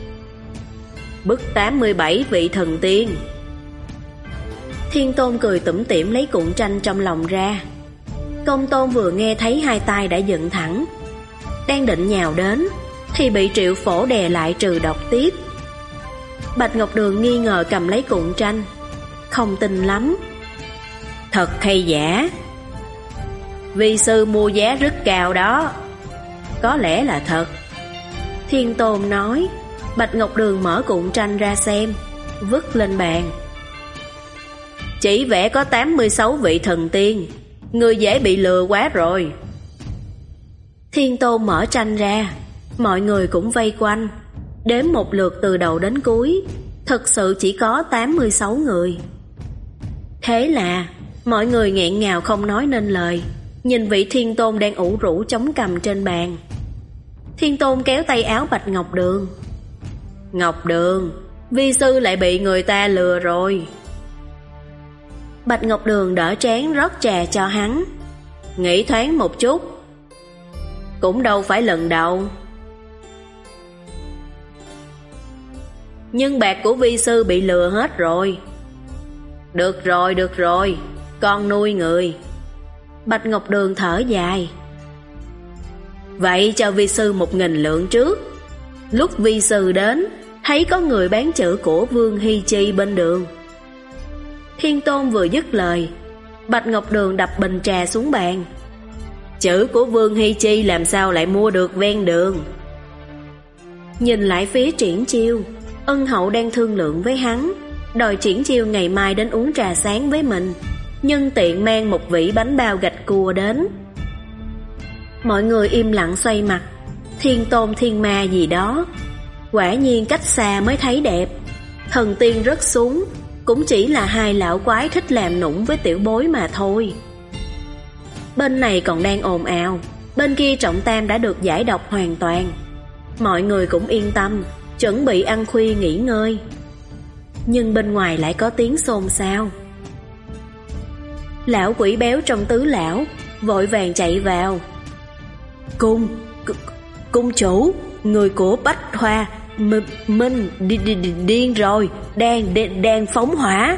[SPEAKER 1] Bức tám mươi bảy vị thần tiên. Thiên Tôn cười tủm tỉm lấy cuộn tranh trong lòng ra. Công Tôn vừa nghe thấy hai tay đã dựng thẳng, đang định nhào đến thì bị Triệu Phổ đè lại trừ độc tiếp. Bạch Ngọc Đường nghi ngờ cầm lấy cuộn tranh, không tin lắm. Thật hay giả? Vi sư mua giá rất cao đó. Có lẽ là thật. Thiên Tôn nói. Bạch Ngọc Đường mở cuộn tranh ra xem, vứt lên bàn. Chỉ vẽ có tám mươi sáu vị thần tiên, người dễ bị lừa quá rồi. Thiên Tôn mở tranh ra, mọi người cũng vây quanh, đếm một lượt từ đầu đến cuối. Thực sự chỉ có tám mươi sáu người. Thế là mọi người nghẹn ngào không nói nên lời, nhìn vị Thiên Tôn đang ủ rũ chống cằm trên bàn. Thiên Tôn kéo tay áo Bạch Ngọc Đường. Ngọc Đường, vi sư lại bị người ta lừa rồi. Bạch Ngọc Đường đỡ trán rót trà cho hắn. Nghĩ thoáng một chút, cũng đâu phải lần đầu. Nhưng bạc của vi sư bị lừa hết rồi. Được rồi, được rồi, con nuôi người. Bạch Ngọc Đường thở dài. Vậy cho vi sư một nghìn lượng trước. Lúc vi sư đến, thấy có người bán chữ của Vương Hi Chi bên đường. Thiên Tôn vừa dứt lời, Bạch Ngọc Đường đập bình trà xuống bàn. Chữ của Vương Hi Chi làm sao lại mua được ven đường? Nhìn lại phía Triển Chiêu, Ân Hậu đang thương lượng với hắn, đòi Triển Chiêu ngày mai đến uống trà sáng với mình, nhân tiện mang một vỉ bánh bao gạch cua đến. Mọi người im lặng xoay mặt. Thiên Tôn thiên ma gì đó, quả nhiên cách xa mới thấy đẹp. Thần tiên rớt xuống cũng chỉ là hai lão quái thích làm nũng với tiểu bối mà thôi. Bên này còn đang ồn ào, bên kia Trọng Tam đã được giải độc hoàn toàn. Mọi người cũng yên tâm, chuẩn bị ăn khuya nghỉ ngơi. Nhưng bên ngoài lại có tiếng xôn xao. Lão quỷ béo trong tứ lão vội vàng chạy vào. Cung, cung chủ, người của Bách Hoa Minh đi, đi, đi, điên rồi, đang, đang, đang phóng hỏa.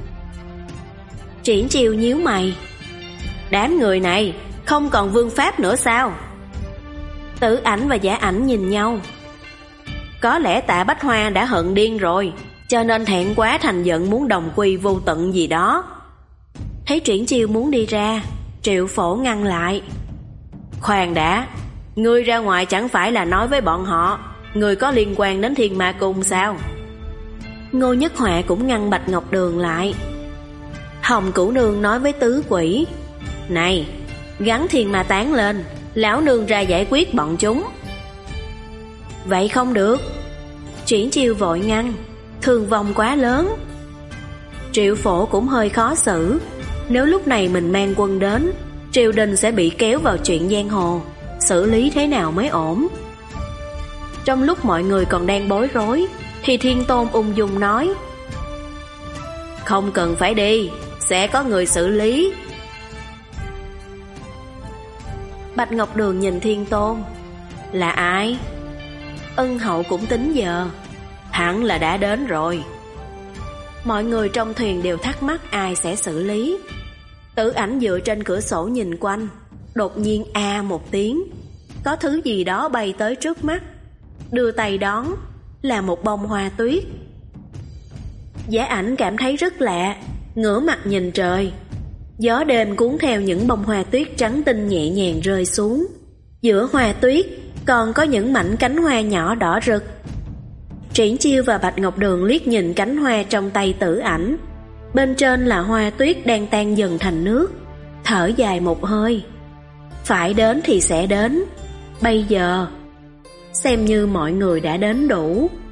[SPEAKER 1] Triển Chiêu nhíu mày. Đám người này không còn vương pháp nữa sao? Tử Ảnh và Giả Ảnh nhìn nhau. Có lẽ Tạ Bách Hoa đã hận điên rồi, cho nên thẹn quá thành giận muốn đồng quy vô tận gì đó. Thấy Triển Chiêu muốn đi ra, Triệu Phổ ngăn lại. Khoan đã, ngươi ra ngoài chẳng phải là nói với bọn họ người có liên quan đến Thiên Ma Cung sao? Ngô Nhất Họa cũng ngăn Bạch Ngọc Đường lại. Hồng Cửu Nương nói với Tứ Quỷ. Này, gắn Thiên Ma Tán lên, lão nương ra giải quyết bọn chúng. Vậy không được. Triển Chiêu vội ngăn, thương vong quá lớn. Triệu Phổ cũng hơi khó xử. Nếu lúc này mình mang quân đến, triều đình sẽ bị kéo vào chuyện giang hồ, xử lý thế nào mới ổn? Trong lúc mọi người còn đang bối rối thì Thiên Tôn ung dung nói. Không cần phải đi, sẽ có người xử lý. Bạch Ngọc Đường nhìn Thiên Tôn. Là ai? Ân Hậu cũng tính giờ. Hẳn là đã đến rồi. Mọi người trong thuyền đều thắc mắc ai sẽ xử lý. Tử Ảnh dựa trên cửa sổ nhìn quanh, đột nhiên a một tiếng. Có thứ gì đó bay tới trước mắt. đưa tay đón, là một bông hoa tuyết. Giá Ảnh cảm thấy rất lạ, ngửa mặt nhìn trời. Gió đêm cuốn theo những bông hoa tuyết trắng tinh nhẹ nhàng rơi xuống. Giữa hoa tuyết còn có những mảnh cánh hoa nhỏ đỏ rực. Triển Chiêu và Bạch Ngọc Đường liếc nhìn cánh hoa trong tay Tử Ảnh. Bên trên là hoa tuyết đang tan dần thành nước, thở dài một hơi. Phải đến thì sẽ đến, bây giờ xem như mọi người đã đến đủ.